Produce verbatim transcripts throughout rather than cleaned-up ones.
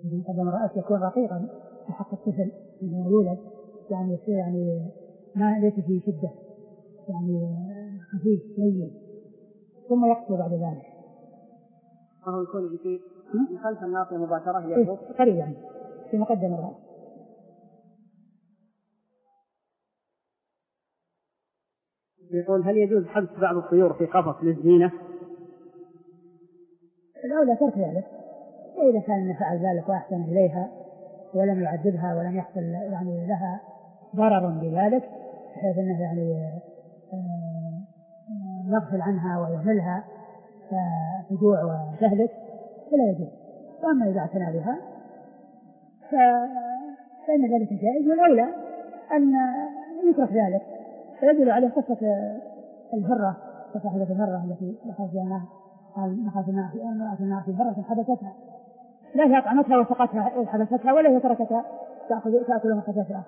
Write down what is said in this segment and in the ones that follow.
مقدم الرأس يكون رقيقا في حق الطفل عندما يولد، يعني يصير يعني ما ليس فيه شدة، يعني خفيف لين، ثم يقسو بعد ذلك. وهو يكون في خلف الناصية مباشرة يخرج قريبا يعني في مقدم الرأس. يقول هل يجوز حبس بعض الطيور في قفص للزينة؟ الأولى ترك ذلك، وإذا كان فعل ذلك وأحسن إليها ولم يعذبها ولم يحصل يعني لها ضرر بذلك بحيث أنه يعني يغفل عنها ويهملها فتجوع وتهلك فلا يجوز. وأما إذا اعتنى بها فإن ذلك جائز، والأولى أن يترك ذلك. فيدل عليه قصة الهرة وصاحبة الهرة التي نخاف النار في هرة حبستها، لا هي أطعمتها وسقتها حبستها ولا هي تركتها تأكل من خشاشها.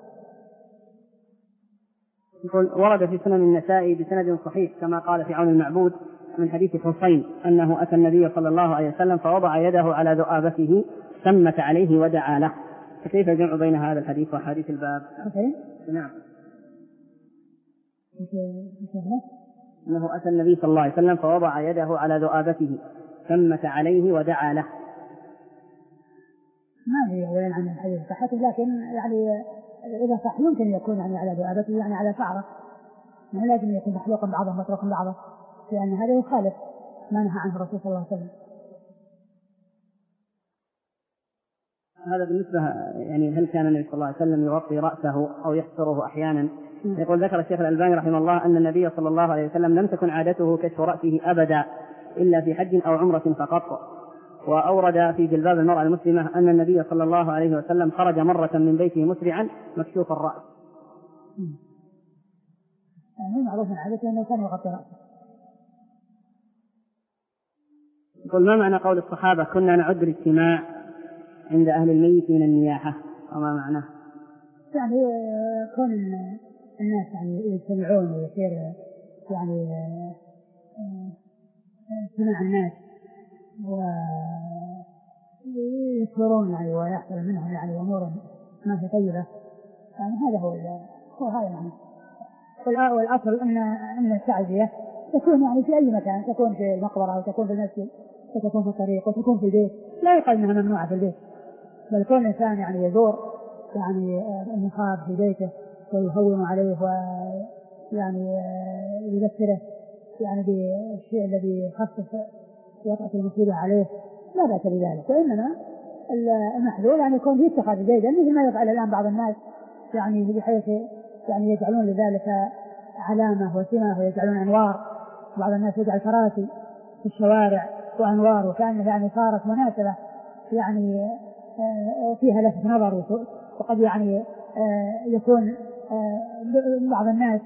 يقول ورد في سنن النسائي بسند صحيح كما قال في عون المعبود من حديث حسين أنه أتى النبي صلى الله عليه وسلم فوضع يده على ذؤابته سمت عليه ودعا له، فكيف الجمع بين هذا الحديث وحديث الباب؟ حسين؟ نعم. أنه أتى النبي صلى الله عليه وسلم فوضع يده على ذؤابته سمت عليه ودعا له. ما هي وين عن الحديث صحته، لكن يعني إذا صح يمكن يكون يعني على ذؤابته يعني على شعره، ما لازم يكون محلوقا بعضه متروكا بعضه، لأن هذا يخالف ما نهى عنه الرسول صلى الله عليه وسلم. هذا بالنسبة يعني هل كان النبي صلى الله عليه وسلم يغطي رأسه أو يحصره أحيانا؟ يقول ذكر الشيخ الألباني رحمه الله أن النبي صلى الله عليه وسلم لم تكن عادته كشف رأسه أبدا إلا في حج أو عمرة فقط. وأورد في جلباب المرأة المسلمة أن النبي صلى الله عليه وسلم خرج مرة من بيته مسرعا مكشوف الرأس. يعني معروف من عادته أنه كان يغطي رأسه. يقول ما معنى قول الصحابة كنا نعد الاجتماع عند أهل الميت من النياحة، وما معناه؟ يعني كون الناس يعني يجتمعون ويصير يعني اجتماع الناس ويصبرون يعني ويحصل منهم يعني أمور ما هي طيبة، يعني هذا هو هو هذا يعني. والأصل أن أن التعزية تكون يعني في أي مكان، تكون في المقبرة وتكون في المسجد وتكون في الطريق وتكون في البيت، لا يقال أنها ممنوعة في البيت، بل كل إنسان يعني يزور يعني المخاض في بيته ويهون عليه ويعني يذكره يعني بالشيء الذي يخفف وطأة المصيبة عليه، لا بأس بذلك. وإنما المحذور يعني يكون يتخذ جيدا مثل ما يفعل الآن بعض الناس، يعني بحيث يعني يجعلون لذلك علامة وسمة ويجعلون أنوار. بعض الناس يجعل كراسي في الشوارع وأنوار وكأنها يعني صارت مناسبة يعني فيها لفت نظر، وقد يعني يكون بعض الناس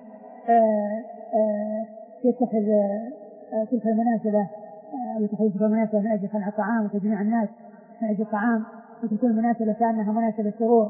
يتخذ تلك المناسبة يتخذ تلك المناسبة من أجل صنع الطعام وتجميع الناس من أجل الطعام، وتكون المناسبة كأنها مناسبة سرور،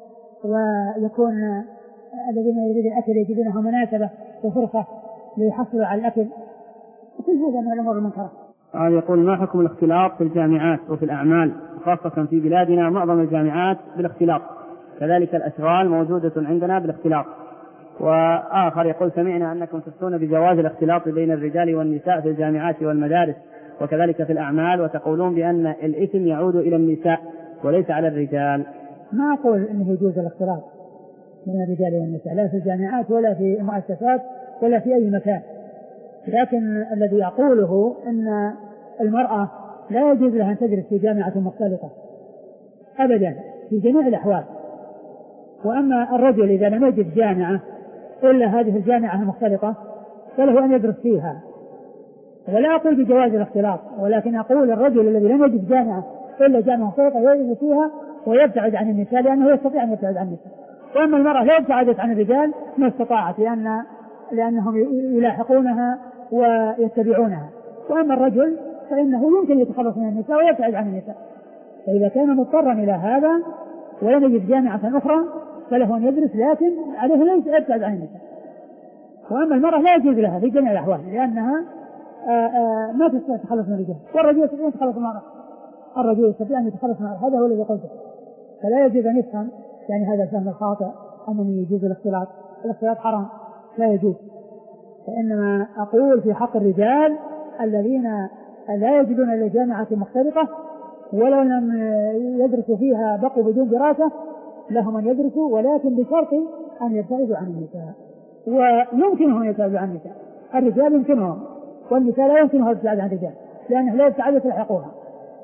ويكون الذين يريد الأكل يجدونها مناسبة وفرصة ليحصلوا على الأكل، وكل هذا من الأمور المنكرة. هذا يقول ما حكم الاختلاط في الجامعات وفي الأعمال، خاصة في بلادنا معظم الجامعات بالاختلاط، كذلك الأشغال موجودة عندنا بالاختلاط. وآخر يقول سمعنا أنكم تفتون بجواز الاختلاط بين الرجال والنساء في الجامعات والمدارس وكذلك في الأعمال، وتقولون بأن الإثم يعود إلى النساء وليس على الرجال. ما أقول أنه يجوز الاختلاط بين الرجال والنساء لا في الجامعات ولا في المؤسسات ولا في أي مكان، لكن الذي أقوله أن المرأة لا يجوز لها أن تدرس في جامعة مختلطة أبدا في جميع الأحوال. وأما الرجل إذا لم يجد جامعة إلا هذه الجامعة المختلطة فله أن يدرس فيها، ولا أقول بجواز الاختلاط، ولكن أقول الرجل الذي لم يجد جامعة إلا جامعة مختلطة يدرس فيها ويبتعد عن النساء لأنه يستطيع أن يبتعد عن النساء. وأما المرأة لا ابتعدت عن الرجال ما استطاعت لأن لأنهم يلاحقونها ويتبعونها. وأما الرجل فإنه يمكن يتخلص من النساء ويبتعد عن النساء، فإذا كان مضطرا إلى هذا ولم يجد جامعة أخرى فله أن يدرس، لكن عليه ليس يبتعد عن النساء. وأما المرأة لا يجوز لها في جميع الأحوال لأنها آآ آآ ما تستطيع تتخلص من الرجال، والرجل يستطيع يتخلص من المرأة. الرجل يستطيع أن يتخلص من هذا هو الذي قلته. فلا يجوز أن يفهم يعني هذا الفهم الخاطئ أنني يجوز الاختلاط. الاختلاط حرام لا يجوز. فإنما أقول في حق الرجال الذين لا يجدون إلا جامعة مختلطة ولو لم يدرسوا فيها بقوا بدون دراسة لهم أن يدرسوا، ولكن بشرط أن يبتعدوا عن النساء. ويمكنهم أن يبتعدوا عن النساء، الرجال يمكنهم والنساء لا يمكنهم الابتعاد عن الرجال لأنه لا يبتعد يلحقوها.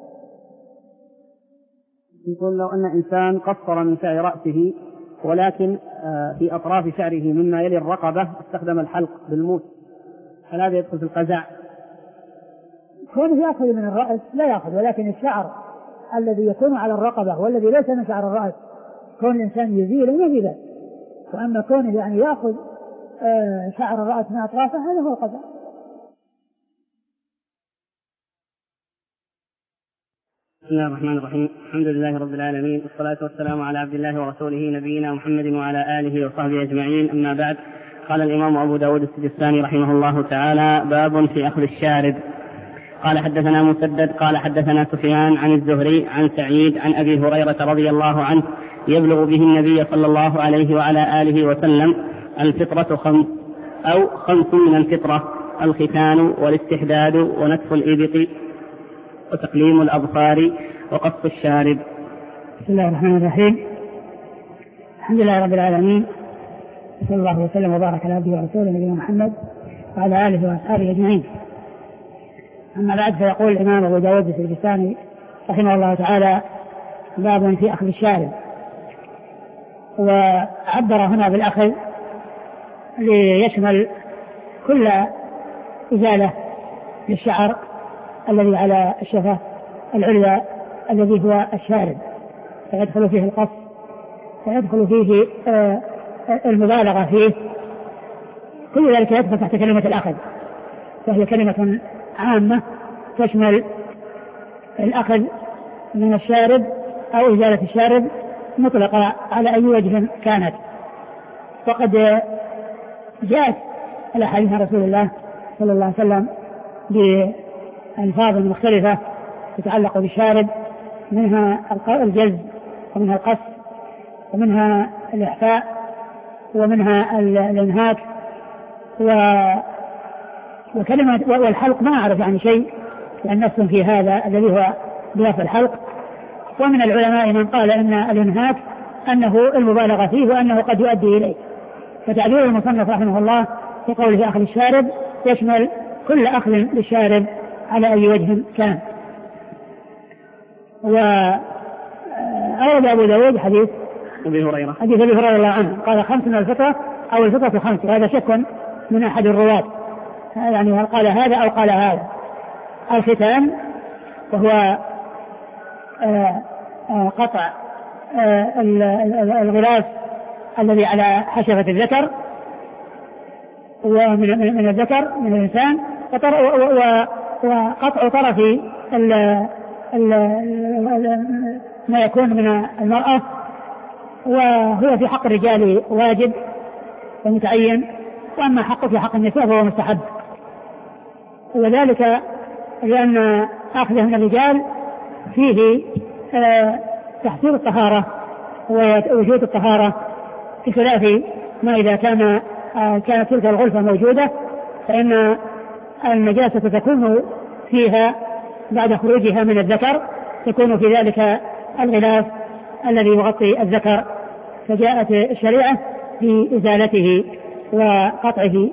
يقول لو أن إنسان قصر من شعر رأسه ولكن في أطراف شعره مما يلي الرقبة استخدم الحلق بالموس، هل هذا يدخل في القزع؟ كونه يأخذ من الرأس لا يأخذ، ولكن الشعر الذي يكون على الرقبة والذي ليس من شعر الرأس كون الإنسان يزيله يزيله، وأما كونه يعني يأخذ شعر الرأس من أطرافه هذا هو القزع. بسم الله الرحمن الرحيم. الحمد لله رب العالمين، والصلاة والسلام على عبد الله ورسوله نبينا محمد وعلى آله وصحبه أجمعين، أما بعد. قال الإمام أبو داود السجستاني رحمه الله تعالى: باب في أخذ الشارب. قال حدثنا مسدد قال حدثنا سفيان عن الزهري عن سعيد عن أبي هريرة رضي الله عنه يبلغ به النبي صلى الله عليه وعلى آله وسلم: الفطرة خمس أو خمس من الفطرة: الختان والاستحداد ونتف الإبط وتقليم الأظفار وقص الشارب. بسم الله الرحمن الرحيم. الحمد لله رب العالمين، صلى الله وسلم وبارك على عبده ورسوله نبينا محمد وعلى آله وأصحابه أجمعين. أما بعد، فيقول الإمام أبو داود السجستاني رحمه الله تعالى: باب في أخذ الشارب. وعبر هنا بالأخذ ليشمل كل إزالة للشعر الذي على الشفة العليا الذي هو الشارب، فيدخل فيه القص، فيدخل فيه المبالغة فيه، كل ذلك يدخل تحت كلمة الأخذ، فهي كلمة عامة تشمل الأخذ من الشارب أو إزالة الشارب مطلقة على أي وجه كانت. وقد جاءت الأحاديث عن رسول الله صلى الله عليه وسلم بألفاظ مختلفة تتعلق بالشارب، منها الجز ومنها القص ومنها الإحفاء ومنها الانهاك وكلمة والحلق ما أعرف يعني شيء، لأن نفس في هذا الذي هو ضياف الحلق. ومن العلماء من قال إن الانهاك أنه المبالغة فيه وأنه قد يؤدي إليه. فتعبير المصنف رحمه الله في قوله أخذ الشارب يشمل كل أخذ للشارب على أي وجه كان. وأورد أبو داود حديث أبي هريرة حديث أبي هريرة الله عنه قال: خمس من الفطرة أو الفطرة خمس. هذا شك من أحد الرواة، يعني هل قال هذا أو قال هذا. الختان وهو آآ آآ قطع الغلاف الذي على حشفة الذكر ومن من الذكر من الإنسان، وقطع طرف ما يكون من المرأة، وهو في حق الرجال واجب ومتعين، وأما حقه في حق النساء فهو مستحب. وذلك لأن أخذه من الرجال فيه تحصيل الطهارة ووجود الطهارة، بخلاف ما إذا كان كانت تلك الغلفة موجودة فإن النجاسة تكون فيها بعد خروجها من الذكر، تكون في ذلك الغلاف الذي يغطي الذكر، فجاءت الشريعة بإزالته وقطعه.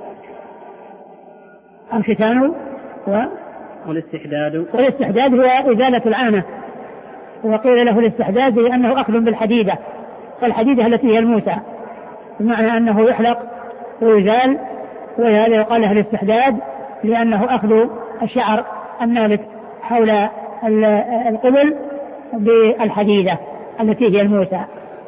الختان و... والاستحداد والاستحداد هو إزالة العانة، وقيل له الاستحداد لأنه أخذ بالحديدة، والحديدة التي هي الموسى، بمعنى أنه يحلق ويزال، وهذا يقال له الاستحداد لأنه أخذ الشعر النابت حول القبل بالحديدة التي هي الموسى.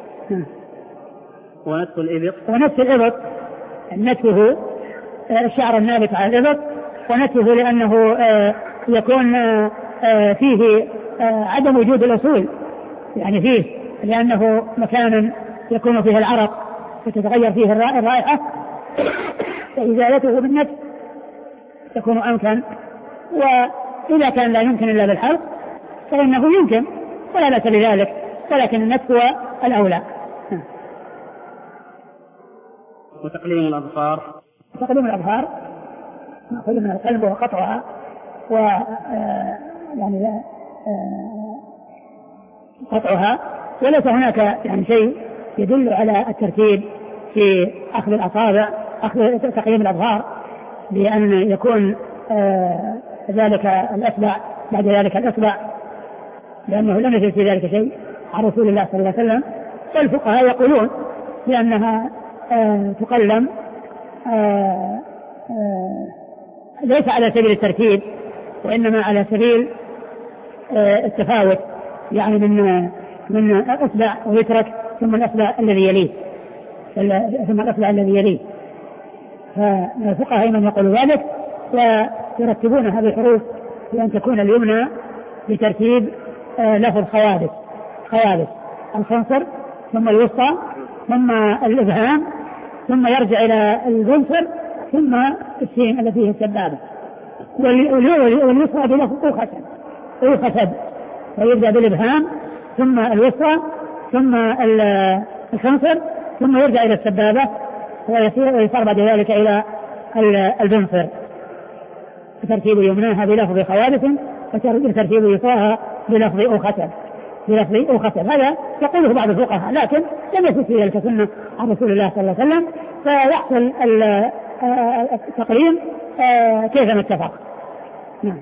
ونتف الإبط ونتف الإبط نتفه الشعر النابت على الإبط، ونتفه لأنه يكون فيه عدم وجود الأصول، يعني فيه لأنه مكان يكون فيه العرق وتتغير فيه الرائحة، فإزالته بالنتف تكون أمكن. وإذا كان لا يمكن إلا بالحلق فإنه يمكن ولا بأس لذلك، ولكن النتف هو الأولى. وتقليم الأظفار تقليم الأظفار نأخذ من القلب وقطعها، و يعني قطعها، وليس هناك يعني شيء يدل على الترتيب في أخذ الأصابع، أخذ تقليم الأظفار، بأن يكون ذلك الأتبع بعد ذلك الأتبع، لأنه لم يثبت في ذلك شيء عن رسول الله صلى الله عليه وسلم. والفقهاء يقولون بأنها تقلم ليس على سبيل الترتيب، وإنما على سبيل التفاوت، يعني من من الأصبع ويترك ثم الأصبع الذي يليه ثم الأصبع الذي يليه. فالفقهاء من يقول ذلك ويرتبون هذه الحروف بأن تكون اليمنى بترتيب لفظ خوابس خوابس الخنصر ثم الوسطى ثم الإبهام ثم يرجع إلى البنصر ثم السين التي هي السبابة، واليسرى بلفظ أوخسب أوخسب فيبدأ بالإبهام ثم الوسطى ثم الخنصر ثم يرجع إلى السبابة ويصار بعد ذلك إلى البنصر، ترتيب يمناها بلفظ خوابس وترتيب يسراها بلفظ أوخسب بلفظ أوخسب. هذا يقوله بعض الفقهاء، لكن لم يثبت في ذلك سنة عن رسول الله صلى الله عليه وسلم، فيحصل التقليم كيف نتفق. نعم.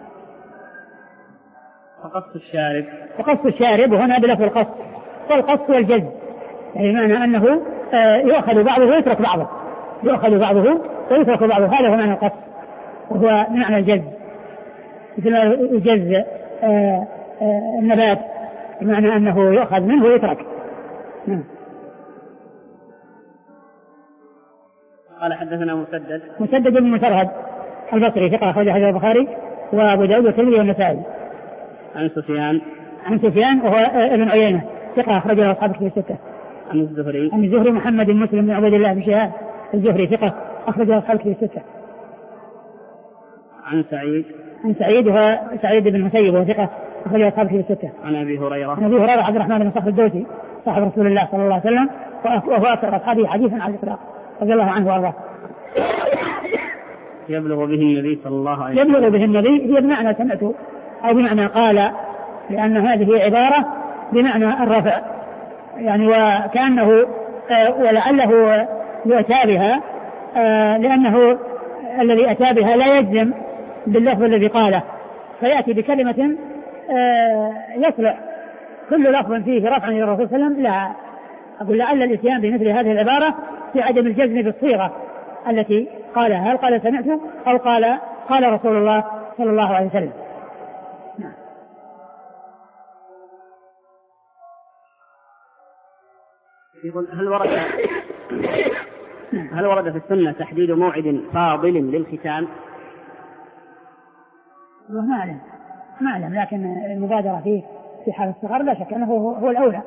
وقص الشارب وقص الشارب وهنا بلفظ القص، والقص والجز، يعني معنى أنه يؤخذ بعضه ويترك بعضه يؤخذ بعضه ويترك بعضه هذا هو معنى القص، وهو معنى الجز، مثل الجز النبات بمعنى أنه يؤخذ منه ويترك. نعم. قال حدثنا مسدد مسدد بن مسرهد البصري ثقة أخرجه حديث البخاري وأبو داود والترمذي والنسائي. عن سفيان عن سفيان وهو ابن عيينة ثقة أخرجه أصحاب الكتب الستة. عن الزهري عن الزهري محمد بن مسلم بن عبيد الله بن شهاب الزهري ثقة أخرجه أصحاب الكتب الستة. عن سعيد عن سعيد وهو سعيد بن المسيب وهو ثقة أخرجه أصحاب الكتب الستة. عن أبي هريرة عن أبي هريرة عبد الرحمن بن صخر الدوسي صاحب رسول الله صلى الله عليه وسلم وهو أكثر أصحابه حديثا على الإطلاق رضي الله عنه وأرضاه. يبلغ به النبي صلى الله عليه وسلم. يبلغ به النبي هي بمعنى سمعت أو بمعنى قال، لأن هذه عبارة بمعنى الرفع يعني، وكأنه ولعله يؤتى بها لأنه الذي أتى بها لا يجزم باللفظ الذي قاله، فيأتي بكلمة يصلح كل لفظ فيه رفعا إلى الرسول صلى الله عليه وسلم. لا أقول لعل الإتيان بمثل هذه العبارة في عدم الجزم بالصيغة التي قالها، هل قال سمعت أو قال قال رسول الله صلى الله عليه وسلم. يقول هل ورد هل ورد في السنة تحديد موعد فاضل للختان؟ ما أعلم ما أعلم لكن المبادرة فيه في حال الصغر لا شك أنه هو الأولى،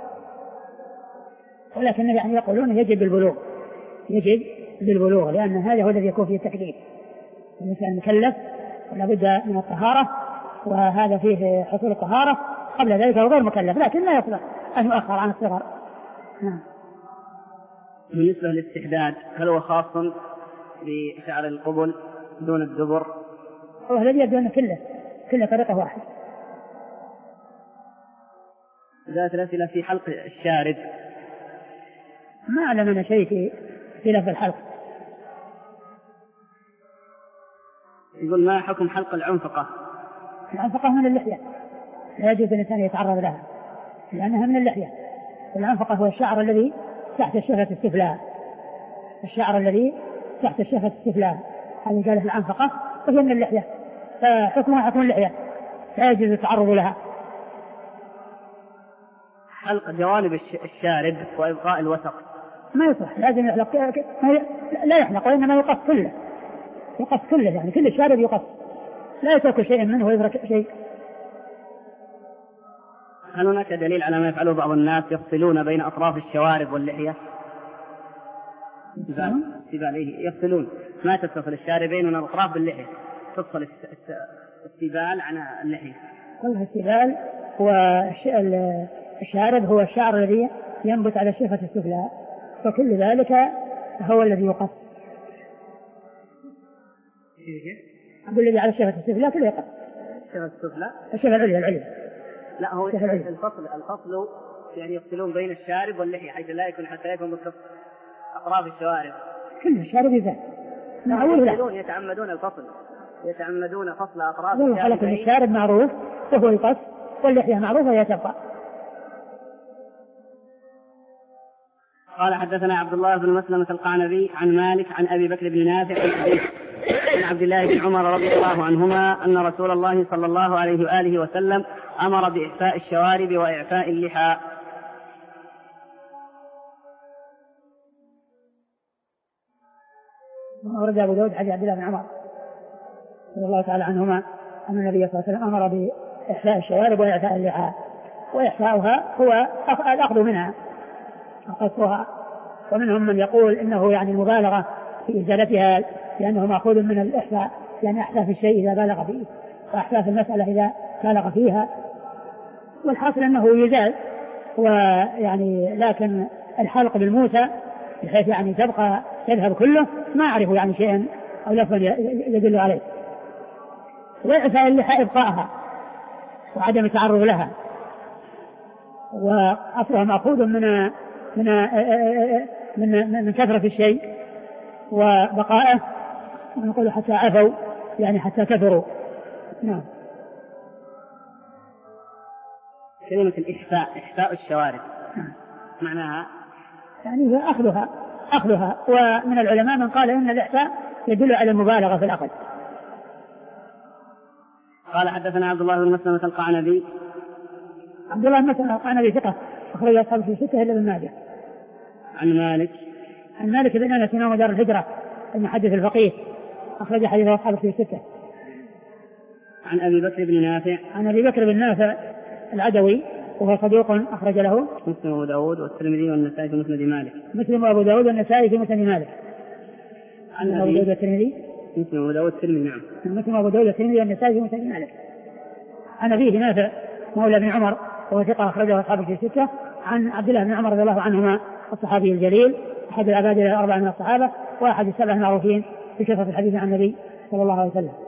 ولكن يعني يقولون يجب بالبلوغ يجب بالبلوغ لأن هذا هو الذي يكون فيه التكليف، مثل المكلف ولا بد من الطهارة، وهذا فيه حصول الطهارة، قبل ذلك هو غير مكلف، لكن لا يصلح أن يؤخر عن الصغر. بالنسبة للاستحداد هل هو خاص بشعر القبل دون الدبر؟ هو الذي يبدو أنه كله كله طريقة واحد. ذات الأسئلة في حلق الشارب ما أعلم أنا شيء في في لفظ الحلق. يقول ما حكم حلق العنفقة؟ العنفقة من اللحية، لا يجوز الإنسان يتعرض لها لأنها من اللحية. العنفقة هو الشعر الذي تحت الشفة السفلى، الشعر الذي تحت الشفة السفلى هذه قالت العنفقة وهي من اللحية، فحكمها حكم اللحية لا يجوز التعرض لها. حلق جوانب الشارب وإبقاء الوسط ما يصح، لازم يحلق، لا يحلق وإنما يقص كله يقص كله يعني كل الشارب يقص، لا يترك شيء منه ويترك شيء. هل هناك دليل على ما يفعله بعض الناس يفصلون بين أطراف الشوارب واللحية؟ يفصلون ما تتصل الشاربين من الأطراف باللحية، تفصل السبال عن اللحية. كلها السبال. والشارب هو الشعر الذي ينبت على الشفة السفلى، فكل ذلك هو الذي يقص. أقول الذي على الشفة السفلى كله يقص. الشفة السفلى؟ الشفة العليا العليا. لا هو الفصل الفصل يعني يفصلون بين الشارب واللحية حيث لا يكون حتى يكون بكف أطراف الشوارب. كل الشارب يزال. يفصلون يتعمدون الفصل، يتعمدون فصل أطراف الشارب. الشارب معروف وهو يقص، واللحية معروفة وهي تبقى. قال حدثنا عبد الله بن مسلمة القعنبي عن مالك عن أبي بكر بن نافع عن عبد الله بن عمر رضي الله عنهما أن رسول الله صلى الله عليه وآله وسلم أمر بإحفاء الشوارب وإعفاء اللحى. ورد أبو داود حديث عبد الله بن عمر رضي الله تعالى عنهما أن النبي صلى الله عليه وسلم أمر بإحفاء الشوارب وإعفاء اللحى، وإحفاؤها هو الأخذ منها وقصها. ومنهم من يقول إنه يعني المبالغة في إزالتها لأنه مأخوذ من الإحفاء، يعني أحفاء في الشيء إذا بالغ فيه، وأحفاء في المسألة إذا بالغ فيها. والحاصل أنه يزال، ويعني لكن الحلق بالموسى بحيث يعني تبقى تذهب كله ما أعرف يعني شيئا أو لفظا يدل عليه. وإعفاء اللحى إبقاءها وعدم التعرض لها، وأصلها مأخوذ من من من من كثرة الشيء وبقائه، ونقول حتى عفوا يعني حتى كثروا. نعم. كلمة الإحفاء إحفاء الشوارب معناها يعني أخذها أخذها ومن العلماء من قال إن الإحفاء يدل على المبالغة في الأخذ. قال حدثنا عبد الله بن مسلمة القعنبي. عبد الله بن مسلمة القعنبي ثقة أخرج أصحابه في ستة إلا ابن ماجه. عن مالك عن مالك بن أنس إمام دار الهجرة المحدث الفقيه أخرج حديث أصحابه في ستة. عن أبي بكر بن نافع عن أبي بكر بن نافع العدوي وهو صدوق أخرج له مسلم وأبو داود والترمذي والنسائي في مسند مالك. مسلم وأبو داود والنسائي في مسند مالك. عن أبو داود والترمذي مسلم وأبو داود والترمذي نعم. مسلم وأبو داود والترمذي والنسائي في مسند مالك. عن أبيه نافع مولى بن عمر وهو ثقة أخرجه أصحابه في ستة. عن عبد الله بن عمر رضي الله عنهما الصحابي الجليل أحد العباد الأربعة من الصحابة وأحد السبع المعروفين في كثرة الحديث عن النبي صلى الله عليه وسلم.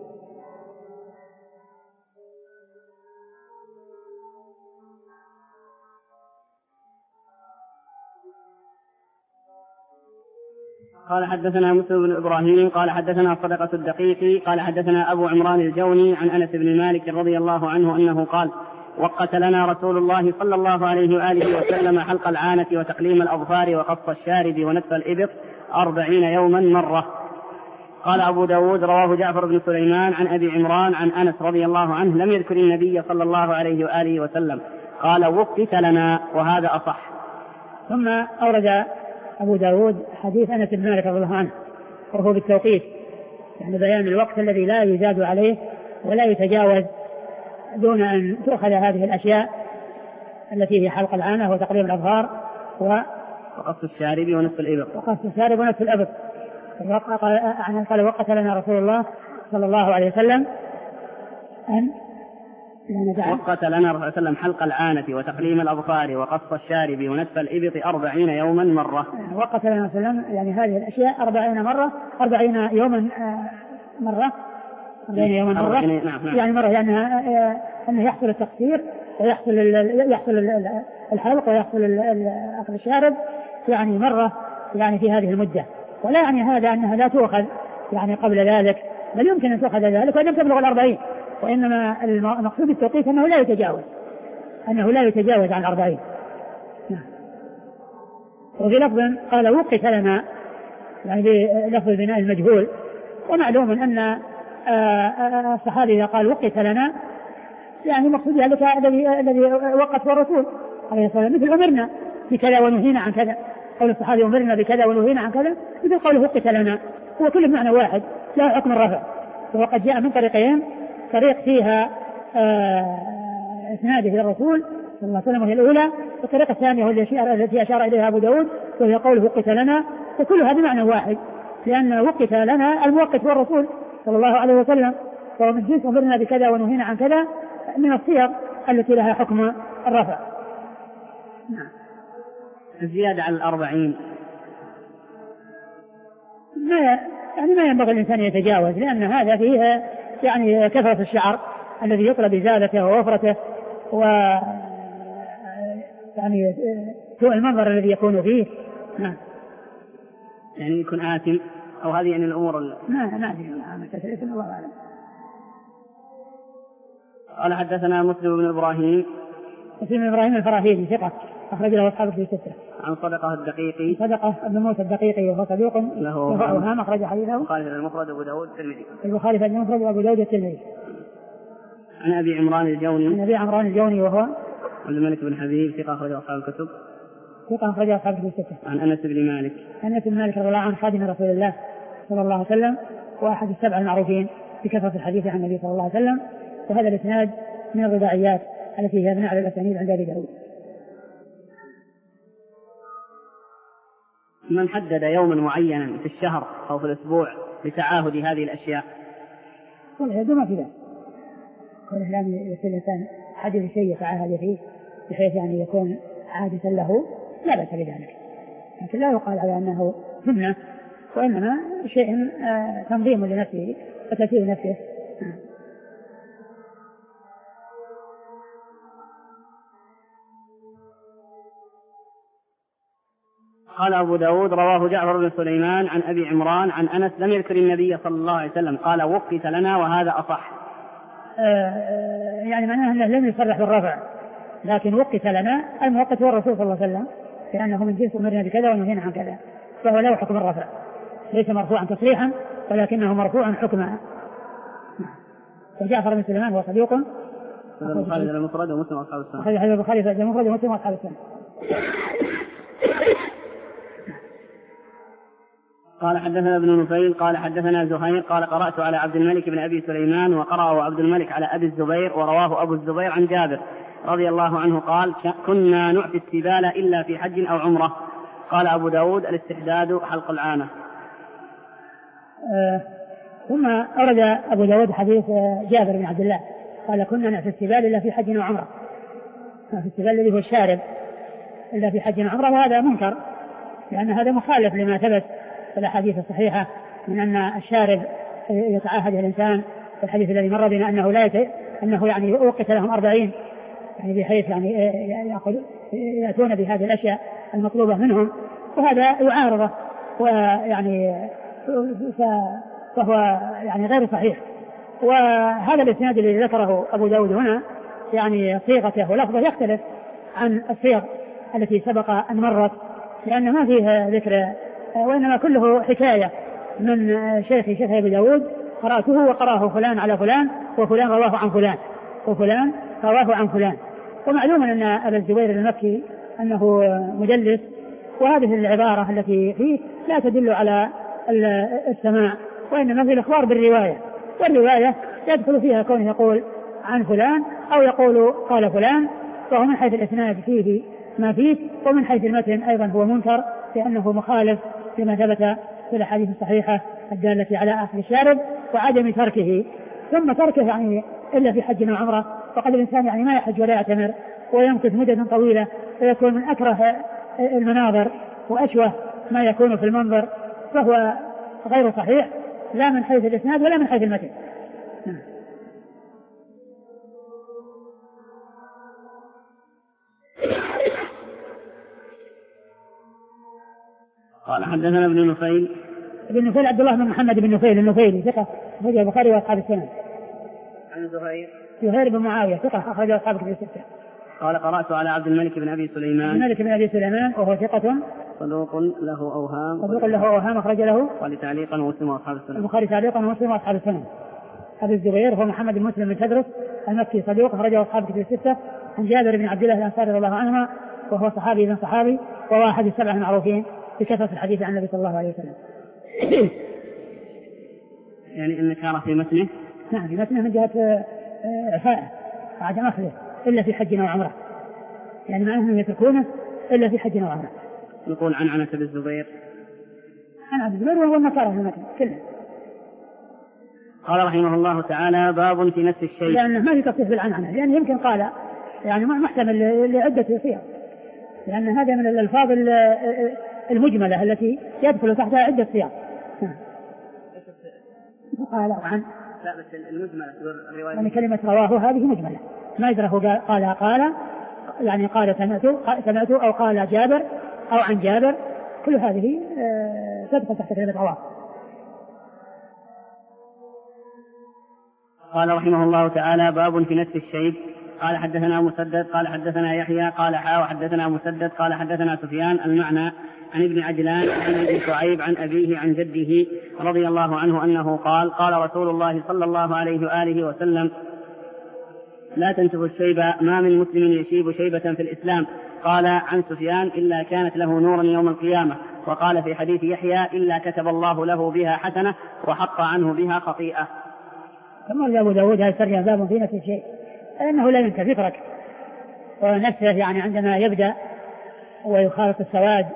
قال حدثنا مسلم بن إبراهيم قال حدثنا صدقة الدقيقي قال حدثنا أبو عمران الجوني عن أنس بن مالك رضي الله عنه أنه قال وقت لنا رسول الله صلى الله عليه وآله وسلم حلق العانة وتقليم الأظفار وقص الشارب ونتف الإبط أربعين يوما مرة. قال أبو داود رواه جعفر بن سليمان عن أبي عمران عن أنس رضي الله عنه لم يذكر النبي صلى الله عليه وآله وسلم قال وقت لنا وهذا أصح. ثم أورد أبو داود حديث أنس بن مالك رضي الله عنه وهو بالتوقيت يعني بيان الوقت الذي لا يزاد عليه ولا يتجاوز دون أن تؤخذ هذه الأشياء التي هي حلق العانة وتقليم الأظفار وقص الشارب ونصف الإبط وقص الشارب ونصف الإبط. عن قال وقت لنا رسول الله صلى الله عليه وسلم أن وقت لنا رسول الله وسلم حلق العانة وتقليم الأظفار وقص الشارب ونتف الإبط أربعين يوما مرة. وقت لنا رسول الله يعني هذه الأشياء أربعين مرة أربعين يوما مرة أربعين يوما مرة نعم نعم. يعني مرة لأنها يعني أنه يحصل التقصير ويحصل يحصل الحلق ويحصل أخذ الشارب يعني مرة يعني في هذه المدة. ولا يعني هذا أنها لا تؤخذ يعني قبل ذلك بل يمكن أن تؤخذ ذلك وأن تبلغ الأربعين. وإنما المقصود بالتوقيت أنه لا يتجاوز أنه لا يتجاوز عن الأربعين. وفي لفظ قال وقت لنا يعني بلفظ البناء المجهول. ومعلوم أن الصحابي إذا قال وقت لنا يعني مقصود ذلك الذي الذي وقته الرسول عليه الصلاة والسلام مثل أمرنا بكذا ونهينا عن كذا. قول الصحابي أمرنا بكذا ونهينا عن كذا مثل قوله وقت لنا هو كل معنى واحد لا حكم الرفع. وقد جاء من طريقين طريق فيها إسناده إلى الرسول صلى الله عليه وسلم وهي الأولى والطريقة الثانية التي أشار إليها أبو داود وهي قوله وقت لنا وكل هذا معنى واحد لأن وقت لنا الموقت هو الرسول صلى الله عليه وسلم ومن جنس أمرنا بكذا ونهينا عن كذا من الصيغ التي لها حكم الرفع. نعم. الزيادة على الأربعين ما يعني ما ينبغي الإنسان يتجاوز، لأن هذا فيه يعني كثرة الشعر الذي يطلب إزالته ووفرته، و يعني سوء المنظر الذي يكون فيه. نعم. يعني يكون آثم أو هذه يعني الأمور ال... ما ما أدري ما تسلسل الله أعلم. قال حدثنا مسلم بن إبراهيم مسلم بن إبراهيم الفراهيدي ثقة أخرج له أصحابه في ستة. عن صدقة الدقيقي صدقة ابن موسى الدقيقي وهو صدوق له أوهام أخرج حديثه البخاري في المفرد وأبو داود الترمذي. البخاري في المفرد وأبو داود الترمذي. عن أبي عمران الجوني عن أبي عمران الجوني وهو عبد الملك بن حبيب ثقة أخرج أصحاب الكتب. ثقة أخرج أصحاب الكتب الستة. عن أنس بن مالك أنس بن مالك رضي الله عنه خادم رسول الله صلى الله عليه وسلم وأحد السبع المعروفين بكثرة الحديث عن النبي صلى الله عليه وسلم. وهذا الإسناد من الرباعيات التي هي من أعلى الأسانيد عند أبي داود. من حدد يوما معينا في الشهر أو في الأسبوع لتعاهد هذه الأشياء؟ والله يدوم في ذلك. كل الإسلام يصير الإنسان حدد شيء يتعاهد فيه بحيث يعني يكون عادة له لا بأس بذلك، لكن لا يقال على أنه سنة، وإنما شيء تنظيم لنفسه وتسير نفسه. قال أبو داود رواه جعفر بن سليمان عن أبي عمران عن أنس لم يذكر النبي صلى الله عليه وسلم قال وقت لنا وهذا أصح. يعني معناه أنه لم يصرح بالرفع، لكن وقت لنا الموقت هو الرسول صلى الله عليه وسلم، لأنه من جنس أمرنا بكذا ونهينا عن كذا، فهو له حكم الرفع، ليس مرفوعا تصريحا ولكنه مرفوعا حكما. وجعفر بن سليمان هو صديق البخاري المفرد ومسلم واصحاب السنة. أخرج حديث البخاري في المفرد ومسلم واصحاب السنة. قال حدثنا ابن نفيل قال حدثنا زهير قال قرأت على عبد الملك بن أبي سليمان وقرأه عبد الملك على أبي الزبير ورواه أبو الزبير عن جابر رضي الله عنه قال كنا نعطي السبال إلا في حج أو عمرة. قال أبو داود الاستحداد حلق العانة. آه ثم أورد أبو داود حديث جابر بن عبد الله قال كنا نعطي السبال إلا في حج أو عمرة. نعطي السبال الذي هو الشارب إلا في حج أو عمرة، وهذا منكر لأن هذا مخالف لما ثبت في الأحاديث الصحيحة من أن الشارب يتعاهد الإنسان في الحديث الذي مر بنا أنه لا يت... أنه يعني وقت لهم أربعين، يعني بحيث يعني يأخذ يأتون بهذه الأشياء المطلوبة منهم، وهذا يعارضه ويعني فهو يعني غير صحيح. وهذا الإسناد الذي ذكره أبو داود هنا يعني صيغته ولفظه يختلف عن الصيغ التي سبق أن مرت، لأن ما فيه ذكر، وإنما كله حكاية من شيخ شيخ أبي داود قرأته وقرأه فلان على فلان وفلان رواه عن فلان وفلان رواه عن فلان. ومعلوم أن أبا الزبير المكي أنه مدلس، وهذه العبارة التي فيه لا تدل على السماع، وإنما في الإخبار بالرواية، والرواية يدخل فيها كونه يقول عن فلان أو يقول قال فلان، فهو من حيث الإسناد فيه ما فيه، ومن حيث المتن أيضا هو منكر لأنه مخالف لما ثبت في الأحاديث الصحيحة الدالة على أخذ الشارب وعدم تركه، ثم تركه يعني إلا في حج وعمرة. فقد الإنسان يعني ما يحج ولا يعتمر ويمكث مدة طويلة فيكون من أكره المناظر وأشوه ما يكون في المنظر، فهو غير صحيح لا من حيث الإسناد ولا من حيث المتن. قال حدثنا ابن نفيل ابن نفيل عبد الله بن محمد بن نفيل النفيلي ثقة أخرج البخاري وأصحاب السنن. عن زهير زهير بن معاوية ثقة أخرج أصحاب الكتب الستة. قال قرأت على عبد الملك بن أبي سليمان عبد الملك بن أبي سليمان وهو ثقة صدوق له أوهام صدوق له أوهام أخرج له قال تعليقا ومسلم وأصحاب السنن. البخاري تعليقا ومسلم وأصحاب السنن. أبي الزبير هو محمد بن مسلم بن تدرس المكي صدوق أخرجه أصحاب الكتب الستة. عن جابر بن عبد الله الأنصاري رضي الله عنهما وهو صحابي بن صحابي وهو أحد السبعة المعروفين بكثرة الحديث عن النبي صلى الله عليه وسلم. يعني إن كان في متنه نعم في متنه من جهة عفاء وعدم أخذه إلا في حج وعمرة، يعني ما أنهم يتركونه إلا في حج وعمرة. نقول عن عنة بالزبير عن عبد الزبير وهو النصارى في المتن كله. قال رحمه الله تعالى: باب في نفس الشيء. لأنه ما في تصريح بالعنعنة، لأن يعني يمكن قال يعني محتمل لعدة صيغ، لأن هذا من الألفاظ المجملة التي يدخل تحتها عدة صيغ. قال عن لا بس المجملة يعني كلمة رواه هذه مجملة، ما يدره قال قال يعني قال سمعت سمعت أو قال جابر أو عن جابر، كل هذه تدخل تحت كلمة رواه. قال رحمه الله تعالى: باب في نفس الشيء. قال حدثنا مسدد قال حدثنا يحيى قال حا وحدثنا مسدد قال حدثنا سفيان المعنى عن ابن عجلان عن ابن شعيب عن أبيه عن جده رضي الله عنه أنه قال: قال رسول الله صلى الله عليه وآله وسلم: لا تنتفوا الشيب، ما من مسلم يشيب شيبة في الإسلام. قال عن سفيان: إلا كانت له نورا يوم القيامة. وقال في حديث يحيى: إلا كتب الله له بها حسنة وحط عنه بها خطيئة. ثم أبو داود هذا سريع باب في نفس الشيء، لأنه لا ينتفي يترك ونفسه يعني عندما يبدأ ويخالط السواد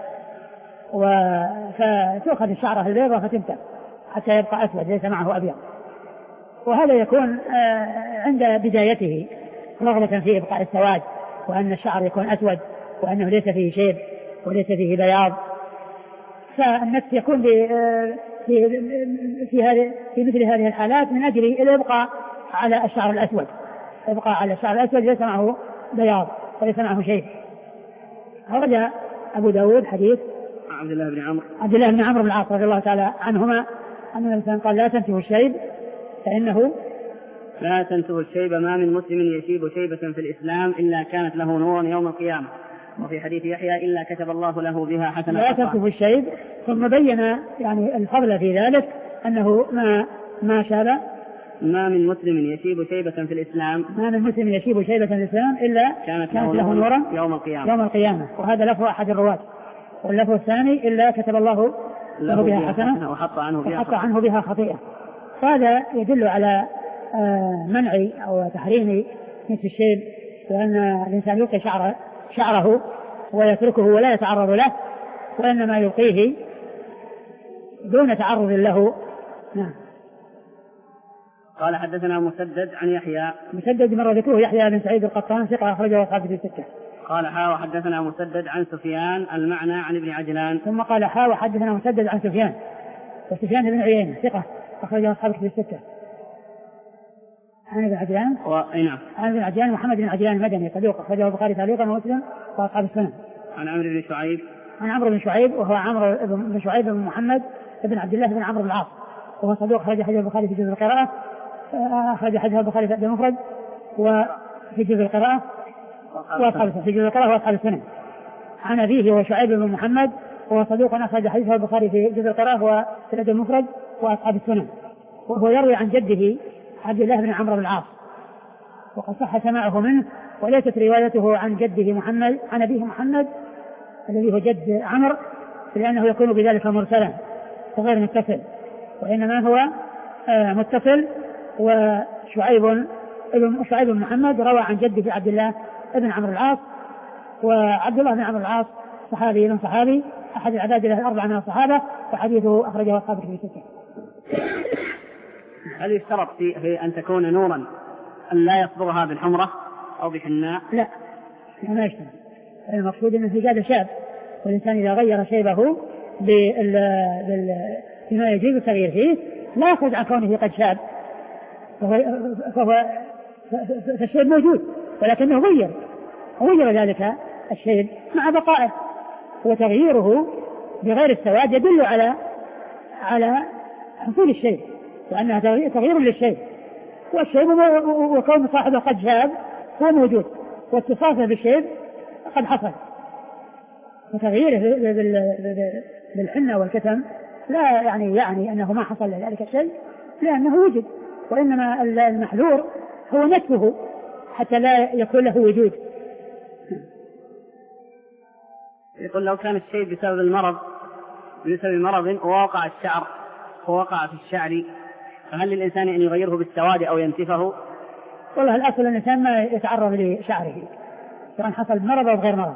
فتأخذ الشعرة البيضاء فتمتع حتى يبقى أسود ليس معه أبيض، وهذا يكون عند بدايته رغبة في إبقاء السواد، وأن الشعر يكون أسود وأنه ليس فيه شيب وليس فيه بياض، فالنفس يكون في في في, هذه في مثل هذه الحالات من أجل الإبقاء على الشعر الأسود، إبقاء على الشعر الأسود ليس معه بياض وليس معه شيء. أخرج أبو داود حديث عبد الله بن عمرو عبد الله بن عمرو بن العاص رضي الله تعالى عنهما أن الإنسان قال: لا تنتهوا الشيب فإنه لا تنتهوا الشيب، ما من مسلم يشيب شيبة في الإسلام إلا كانت له نور يوم القيامة. وفي حديث يحيى: إلا كتب الله له بها حسنة. لا تنتهوا الشيب، ثم بين يعني الفضل في ذلك أنه ما ما شاب ما من مسلم يشيب شيبة في الإسلام ما من مسلم يشيب شيبة في الإسلام إلا كانت, كانت له نورا يوم القيامة. يوم القيامة. وهذا لفظ أحد الرواة. واللفظ الثاني: إلا كتب الله له بها حسنة وحط عنه بها, وحط عنه بها خطيئة. هذا يدل على منع أو تحريم نتف الشيب، وأن الإنسان يلقي شعره, شعره ويتركه ولا يتعرض له، وإنما يلقيه دون تعرض له. نعم. قال حدثنا مسدد عن يحيى. مسدد مر ذكره يحيى بن سعيد القطان ثقة أخرجه أصحابه في الستة. قال حا وحدثنا مسدد عن سفيان المعنى عن ابن عجلان. ثم قال حا وحدثنا مسدد عن سفيان وسفيان بن عيينة ثقة أخرجه أصحابه في الستة. عن ابن عجلان نعم عن ابن عجلان محمد بن عجلان المدني صدوق أخرجه البخاري تعليقا ومسلم وأصحاب السنن. عن عمرو بن شعيب عن عمرو بن شعيب وهو عمرو بن شعيب بن محمد بن عبد الله بن عمرو بن العاص، وهو صدوق أخرج حديث البخاري في جزء القراءة أخرج حديث البخاري في المفرد وفي جزء القراءة وأصحاب في جزء القراءة وأصحاب السنن. عن أبيه هو شعيب بن محمد وهو صدوق أخرج حديث البخاري في جزء القراءة وفي الأدب المفرد وأصحاب السنن، وهو يروي عن جده عبد الله بن عمرو بن العاص، وقد صح سماعه منه، وليست روايته عن جده محمد عن أبيه محمد الذي هو جد عمرو، لأنه يكون بذلك مرسلا وغير متصل، وإنما هو متصل. وشعيب شعيب بن محمد روى عن جده عبد الله بن عمرو العاص، وعبد الله بن عمرو العاص صحابي من صحابي أحد العباد له الأربعة من الصحابة، وحديثه أخرجه أصحابه في الستة. هل يشترط في أن تكون نورا أن لا يصبغها بالحمرة أو بحناء؟ لا ما يشترط. المقصود أنه في هذا شاب، والإنسان إذا غير شيبه بما يجوز التغيير فيه لا يخرج عن كونه قد شاب، فهو فالشيب موجود ولكنه غير غير ذلك الشيب مع بقائه، وتغييره بغير السواد يدل على على حصول الشيب وأنها تغيير للشيب، والشيب وكون صاحبه قد شاب هو موجود، واتصافه بالشيب قد حصل، وتغييره بالحنة والكتم لا يعني يعني أنه ما حصل لذلك الشيء لأنه وجد، وإنما المحذور هو نتفه حتى لا يكون له وجود. يقول لو كان الشيء بسبب المرض بسبب مرض ووقع الشعر ووقع في الشعر، فهل للإنسان أن يغيره بالسواد أو ينتفه؟ والله الأصل أن الإنسان ما يتعرض لشعره سواء حصل مرض أو غير مرض.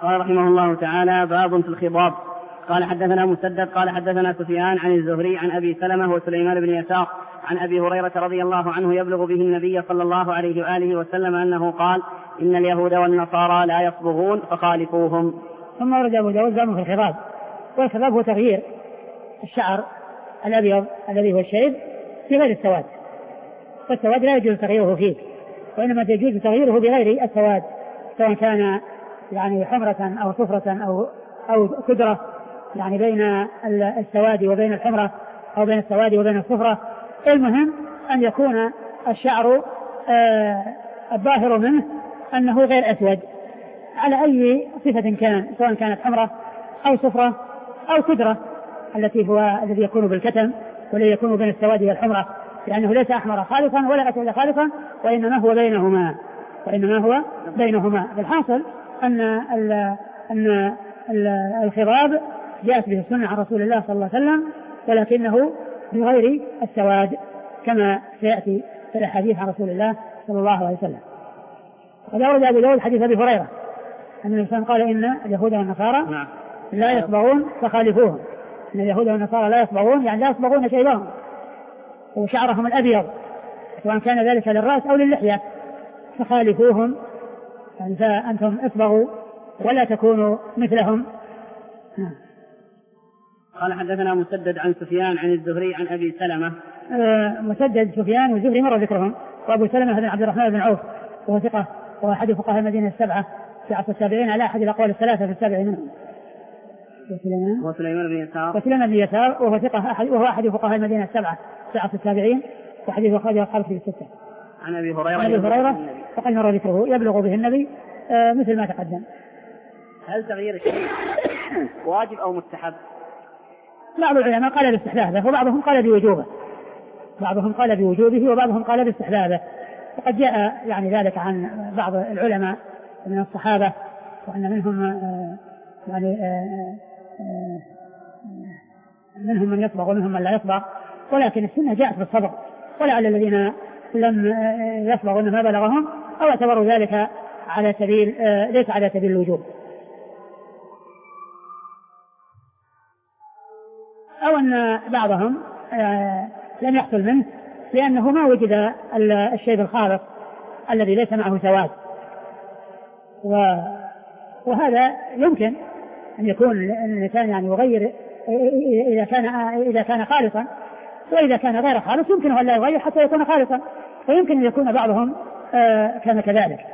قال رحمه الله تعالى: باب في الخضاب. قال حدثنا مسدد قال حدثنا سفيان عن الزهري عن أبي سلمة وسليمان بن يسار عن أبي هريرة رضي الله عنه يبلغ به النبي صلى الله عليه وآله وسلم أنه قال: إن اليهود والنصارى لا يصبغون فخالفوهم. ثم ورد أبو داود باب في الخضاب. والخضاب هو تغيير الشعر الأبيض الذي هو الشيب في غير السواد، والسواد لا يجوز تغييره فيه، وإنما يجوز تغييره بغير السواد، سواء كان يعني حمرة أو صفرة أو أو كدرة، يعني بين السواد وبين الحمرة أو بين السواد وبين الصفرة. المهم أن يكون الشعر آه الظاهر منه أنه غير أسود على أي صفة كان، سواء كانت حمرة أو صفرة أو كدرة التي هو الذي يكون بالكتم والذي يكون بين السواد والحمرة، لأنه ليس أحمر خالصا ولا أسود خالصا، وإنما هو بينهما وإنما هو بينهما. بالحاصل أن ال أن الخضاب جاءت به السنة عن رسول الله صلى الله عليه وسلم، ولكنه بغير السواد كما سيأتي في الحديث عن رسول الله صلى الله عليه وسلم. وقد أورد أبو داود حديث أبي هريرة أن الإنسان قال: إن اليهود والنصارى لا يصبغون فخالفوهم. إن اليهود والنصارى لا يصبغون يعني لا يصبغون شيبهم وشعرهم الأبيض، سواء كان ذلك للرأس أو للحية، فخالفوهم، يعني فأنتم اصبغوا ولا تكونوا مثلهم. قال حدثنا مسدد عن سفيان عن الزهري عن أبي سلمة. آه مسدد سفيان والزهري مر ذكرهم. وأبو سلمة بن عبد الرحمن بن عوف وهو ثقة وهو أحد فقهاء المدينة السبعة في عصر التابعين على أحد الأقوال الثلاثة في السابع منهم. وسليمان بن يسار وسليمان بن يسار وهو ثقة أحد وهو أحد فقهاء المدينة السبعة في عصر التابعين، وحديث أخرجه أصحاب في الستة. عن أبي هريرة عن أبي هريرة فقد مر ذكره يبلغ به النبي آه مثل ما تقدم. هل تغيير الشيء واجب أو مستحب؟ بعض العلماء قال باستحبابه وبعضهم قال بوجوبه، بعضهم قال بوجوبه وبعضهم قال باستحبابه، وقد جاء يعني ذلك عن بعض العلماء من الصحابة، وأن منهم آه يعني آه آه منهم من يصبغ ومنهم من لا يصبغ، ولكن السنة جاءت بالصبغ، ولعل الذين لم يصبغوا إنما بلغهم أو اعتبروا ذلك على سبيل آه ليس على سبيل الوجوب، أو أن بعضهم آه لم يحصل منه لأنه ما وجد الشيب الخالص الذي ليس معه سواد، وهذا يمكن أن يكون الإنسان يعني يغير إذا كان إذا كان خالصا، وإذا كان غير خالص يمكن أن لا يغير حتى يكون خالصا، ويمكن أن يكون بعضهم آه كان كذلك.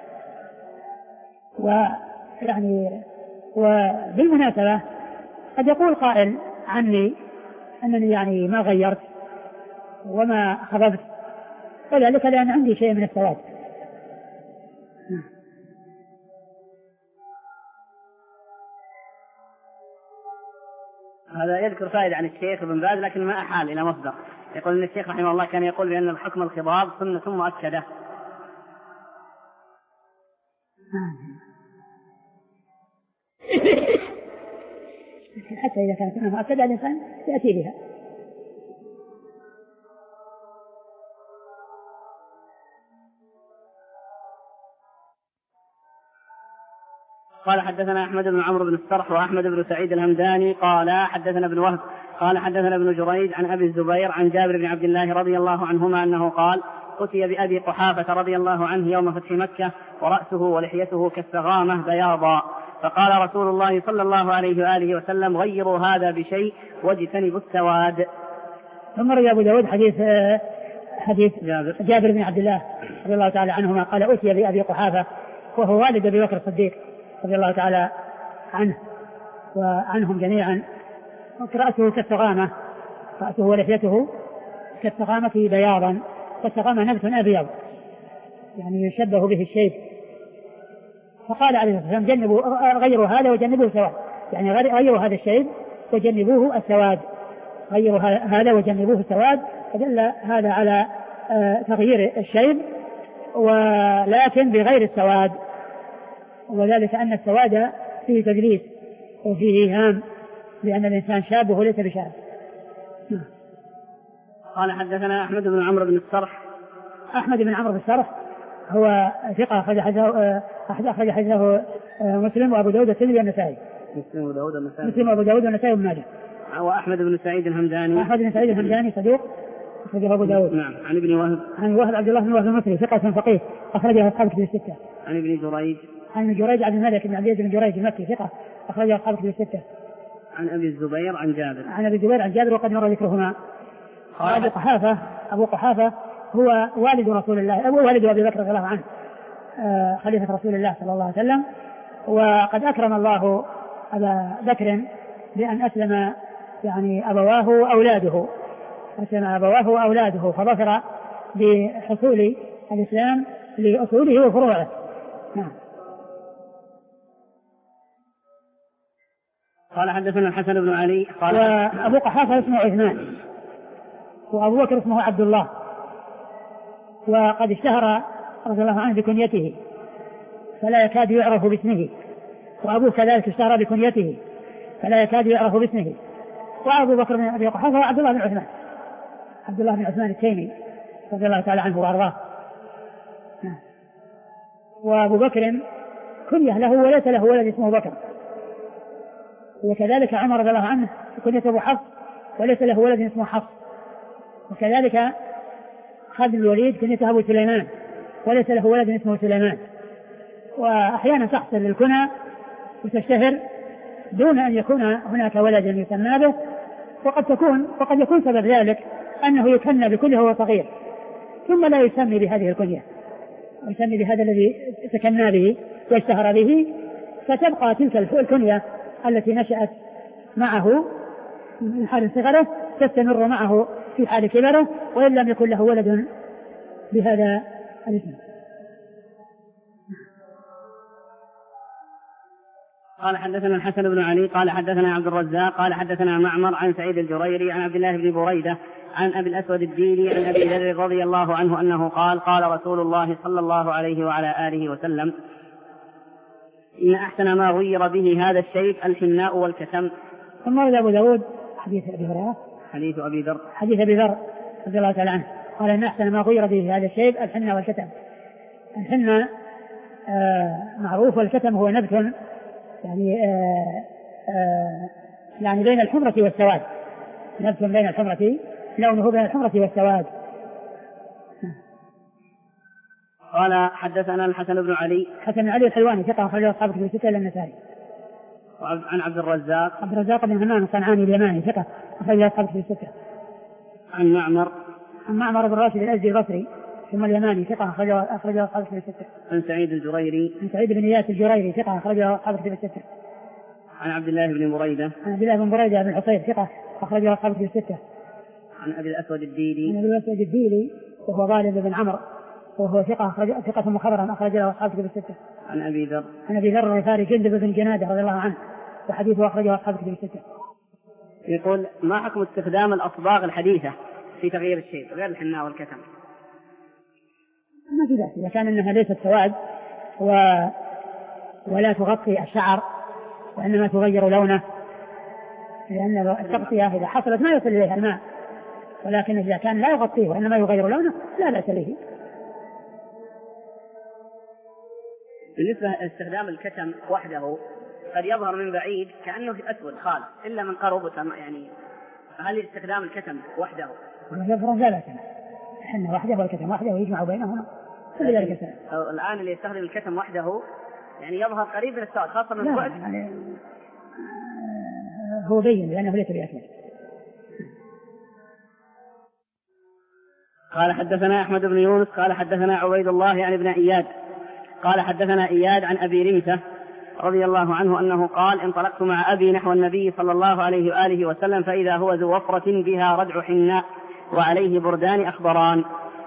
ويعني وبالمناسبة قد يقول قائل عني أنني يعني ما غيرت وما خضبت، وذلك لأن عندي شيء من السواد. هذا يذكر فائدة عن الشيخ ابن باز لكن ما أحال إلى مصدر. يقول أن الشيخ رحمه الله كان يقول بأن الحكم الخضاب سنة مؤكدة. حتى إذا كانت سنة مؤكدة الإنسان يأتي بها. قال حدثنا أحمد بن عمرو بن السرح وأحمد بن سعيد الهمداني قال حدثنا ابن وهب قال حدثنا ابن جريج عن أبي الزبير عن جابر بن عبد الله رضي الله عنهما أنه قال: أتي بأبي قحافة رضي الله عنه يوم فتح مكة ورأسه ولحيته كالسغامة بياضا، فقال رسول الله صلى الله عليه وآله وسلم: غيروا هذا بشيء واجتنبوا السواد. ثم روى أبو داود حديث حديث جابر, جابر بن عبد الله رضي الله تعالى عنهما قال: أتي بأبي قحافة وهو والد أبي بكر الصديق رضي الله تعالى عنه وعنهم جميعا، رأسه كالسغامة، رأسه ولحيته كالسغامة بياضا، والسغامة نبت أبيض يعني يشبه به الشيب. فقال عليه الصلاة والسلام: جنبوا غيروا هذا وجنبوه سواد، يعني غيروا هذا الشيب وجنبوه السواد، غيروا هذا وجنبوه السواد، فدل هذا على تغيير الشيب ولكن بغير السواد، وذلك أن السواد فيه تدليس وفيه إيهام لأن الإنسان شاب وليس بشاب. قال حدثنا أحمد بن عمرو بن السرح. أحمد بن عمرو بن السرح هو ثقة أخرج حديثه أخرج حديثه مسلم وأبو داود والترمذي والنسائي. مسلم وأبو داود والنسائي. مسلم وأبو داود والنسائي وابن ماجه. وأحمد بن سعيد الهمداني. أحمد بن سعيد الهمداني صدوق أخرجه أبو داود. نعم. عن ابن وهب. عن وهب عبد الله بن وهب المصري ثقة فقيه أخرجه أصحاب كتب الستة. عن ابن جريج. عن ابن جريج عبد الملك بن عبد بن جريج المكي ثقة أخرجه أصحاب كتب الستة. عن أبي الزبير عن جابر. عن أبي الزبير عن جابر وقد مر ذكرهما. أبو قحافة أبو قحافة هو والد رسول الله أبو والد أبي بكر رضي الله عنه خليفة رسول الله صلى الله عليه وسلم. وقد أكرم الله أبا بكر بأن أسلم يعني أبواه وأولاده أسلم أبواه وأولاده فظفر بحصول الإسلام لأصوله وفروعه. نعم. قال حدثنا الحسن بن علي قال وأبو قحافة اسمه عثمان وأبو بكر اسمه عبد الله وقد اشتهر رضي الله عنه بكنيته فلا يكاد يعرف باسمه وأبوه كذلك اشتهر بكنيته فلا يكاد يعرف باسمه. وأبو بكر بن أبي قحافة وعبد الله بن عثمان عبد الله بن عثمان التيمي رضي الله تعالى عنه وأرضاه. وأبو بكر كنيه له وليس له ولد اسمه بكر وكذلك عمر رضي الله عنه كنية أبو حفص وليس له ولد اسمه حفص وكذلك خالد بن الوليد كنية أبو سليمان وليس له ولد اسمه سليمان. وأحيانا تحصل الكنى وتشتهر دون أن يكون هناك ولد يسمى به وقد تكون وقد يكون سبب ذلك أنه يكنى بكله وهو صغير ثم لا يسمي بهذه الكنية ويسمي بهذا الذي تكنى به واشتهر به فتبقى تلك الكنية التي نشأت معه من حال صغره تستمر معه في حال كبره وإن لم يكن له ولد بهذا الاسم. قال حدثنا الحسن بن علي قال حدثنا عبد الرزاق قال حدثنا معمر عن سعيد الجريري عن عبد الله بن بريدة عن أبي الأسود الديلي عن أبي ذر رضي الله عنه أنه قال قال رسول الله صلى الله عليه وعلى آله وسلم إن أحسن ما غير به هذا الشيء الحناء والكتم. ثم ورد أبو داود حديث أبي هريرة حديث أبي ذر حديث أبي ذر رضي الله تعالى عنه قال إن أحسن ما غير به هذا الشيء الحناء والكتم. الحناء آه معروف والكتم هو نبت يعني آه آه يعني بين الحمرة والسواد نبت بين الحمرة لونه بين الحمرة والسواد. قال حدثنا الحسن بن علي حسن بن علي الحلواني ثقة أخرجه أصحاب كتب الستة إلا النسائي. عن عبد الرزاق عبد الرزاق بن همام الصنعاني اليماني ثقة أخرجه أصحاب كتب الستة. عن معمر عن معمر بن راشد الأزدي البصري ثم اليماني ثقة أخرجه أصحاب كتب الستة. عن سعيد الجريري عن سعيد بن إياس الجريري ثقة أخرجه أصحاب كتب الستة. عن عبد الله بن بريدة عن عبد الله بن بريدة بن الحصير ثقة أخرجه أصحاب كتب الستة. عن أبي الأسود الديلي عن أبي الأسود الديلي وهو غالب بن عمرو وهو ثقة أخرج ثقة مخضرا أخرج له أصحاب كتب الستة. عن أبي ذر عن أبي ذر الغفاري جندب بن جنادة رضي الله عنه وحديثه أخرجه أصحاب كتب الستة. يقول ما حكم استخدام الأصباغ الحديثة في تغيير الشيء غير الحناء والكتم؟ ما في بأس إذا كان أنها ليست سواد و... ولا تغطي الشعر وإنما تغير لونه لأن التغطية إذا حصلت ما يصل إليها الماء ولكن إذا كان لا يغطيه وإنما يغير لونه لا بأس به. بالنسبة لاستخدام الكتم وحده قد يظهر من بعيد كأنه أسود خالص إلا من قرب يعني هل استخدام الكتم وحده يظهر لا بأس حنا وحده والكتم وحده ويجمع بينهما كل ذلك سهل. الآن اللي يستخدم الكتم وحده يعني يظهر قريب من السواد خاصة من البعد يعني هو بين لأنه ليس بأسود. قال حدثنا أحمد بن يونس قال حدثنا عبيد الله يعني ابن إياد قال حدثنا إياد عن أبي رمثة رضي الله عنه أنه قال انطلقت مع أبي نحو النبي صلى الله عليه وآله وسلم فإذا هو ذو وفرة بها ردع حناء وعليه بردان أخضران.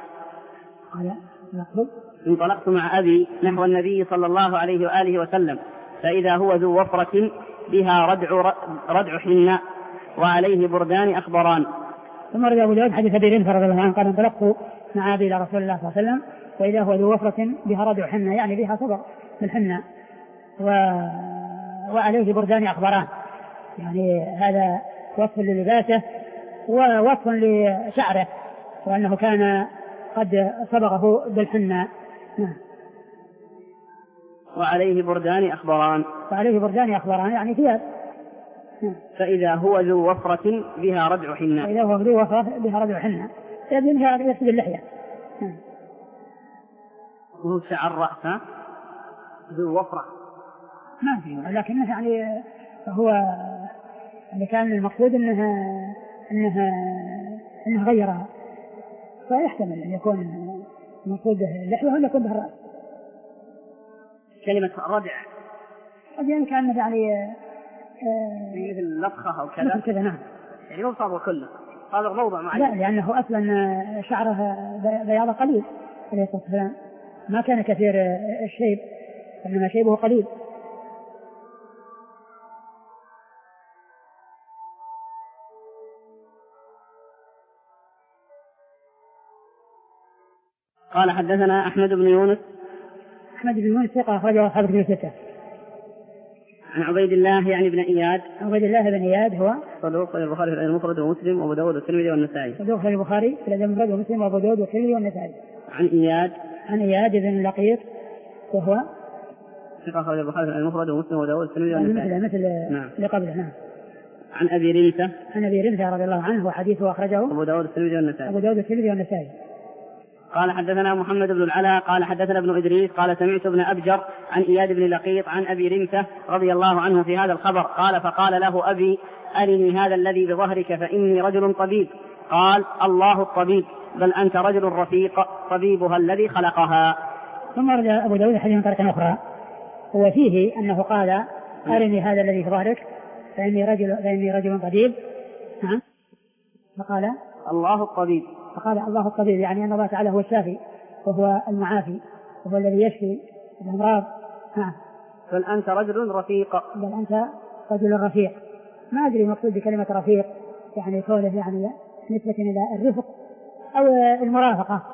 انطلقت مع أبي نحو النبي صلى الله عليه وآله وسلم فإذا هو ذو وفرة بها ردع, ردع حناء وعليه بردان أخضران. ثم رجع أبو داود حديث أبي رمثة رضي الله عنه قال انطلقت مع أبي إلى رسول الله صلى الله عليه وسلم وإذا هو ذو وفرة بها ردع حناء يعني بها صبر بالحناء و... وعليه بردان أخضران يعني هذا وصف للباسه ووصف لشعره وأنه كان قد صبغه بالحناء نعم. وعليه بردان أخضران. وعليه بردان أخضران يعني ثياب. نعم. فإذا هو ذو وفرة بها ردع حنة. فإذا هو ذو وفرة بها ردع حنة يبدأ يكتب اللحية. نعم. وهو شعر رأسه ذو وفرة ما فيه، لكنه يعني هو اللي كان المقصود انها انها انها غيرها، فيحتمل ان يكون المقصود به اللحية ولا يكون به الرأس. كلمة ردع يعني كان يعني مثل لطخة أو كذا كذا. نعم. يعني مو صابغ كله، صابغ موضع معين. لا، لأنه أصلا شعره بياض قليل عليه الصلاة والسلام، ما كان كثير الشيب، إنما شيبه قليل. قال حدثنا أحمد بن يونس. أحمد بن يونس ثقة أخرجه أصحاب الكتب الستة. عن عبيد الله يعني بن إياد. عبيد الله بن إياد هو صدوق في البخاري في المفرد ومسلم وأبو داود والترمذي والنسائي. صدوق في البخاري في المفرد ومسلم وأبو داود والترمذي والنسائي. عن إياد. عن إياد بن لقيط وهو ثقة أخرجه البخاري في المفرد ومسلم وأبو داود والترمذي والنسائي. مثل مثل نعم. لقبله. نعم. عن أبي رمثة. عن أبي رمثة رضي الله عنه وحديثه أخرجه أبو داود والترمذي والنسائي. أبو داود والترمذي والنسائي. قال حدثنا محمد بن العلاء قال حدثنا ابن إدريس قال سمعت ابن أبجر عن إياد بن لقيط عن أبي رمثة رضي الله عنه في هذا الخبر قال فقال له أبي أرني هذا الذي بظهرك فإني رجل طبيب. قال الله الطبيب بل أنت رجل رفيق طبيبها الذي خلقها. ثم رد أبو داود حديث من طريق أخرى وفيه أنه قال أرني هذا الذي بظهرك فإني رجل, فإني رجل طبيب. ها؟ فقال الله الطبيب. فقال الله الطبيب يعني أن الله تعالى هو الشافي وهو المعافي وهو الذي يشفي الأمراض. ها. بل أنت رجل رفيق. بل أنت رجل رفيق. ما أدري مقصود بكلمة رفيق يعني كونه يعني نسبة إلى الرفق أو المرافقة.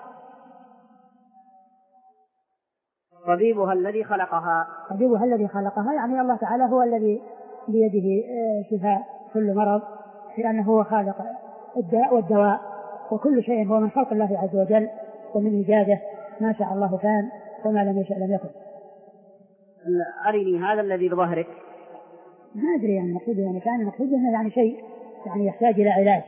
طبيبها الذي خلقها. طبيبها الذي خلقها يعني الله تعالى هو الذي بيده شفاء كل مرض لأنه هو خالق الداء والدواء وكل شيء هو من خلق الله عز وجل ومن إيجاده ما شاء الله كان وما لم يشاء لم يكن. أرني هذا الذي بظهرك. ما أدري يعني مقصود يعني كان مقصود أنه يعني شيء يعني يحتاج إلى علاج.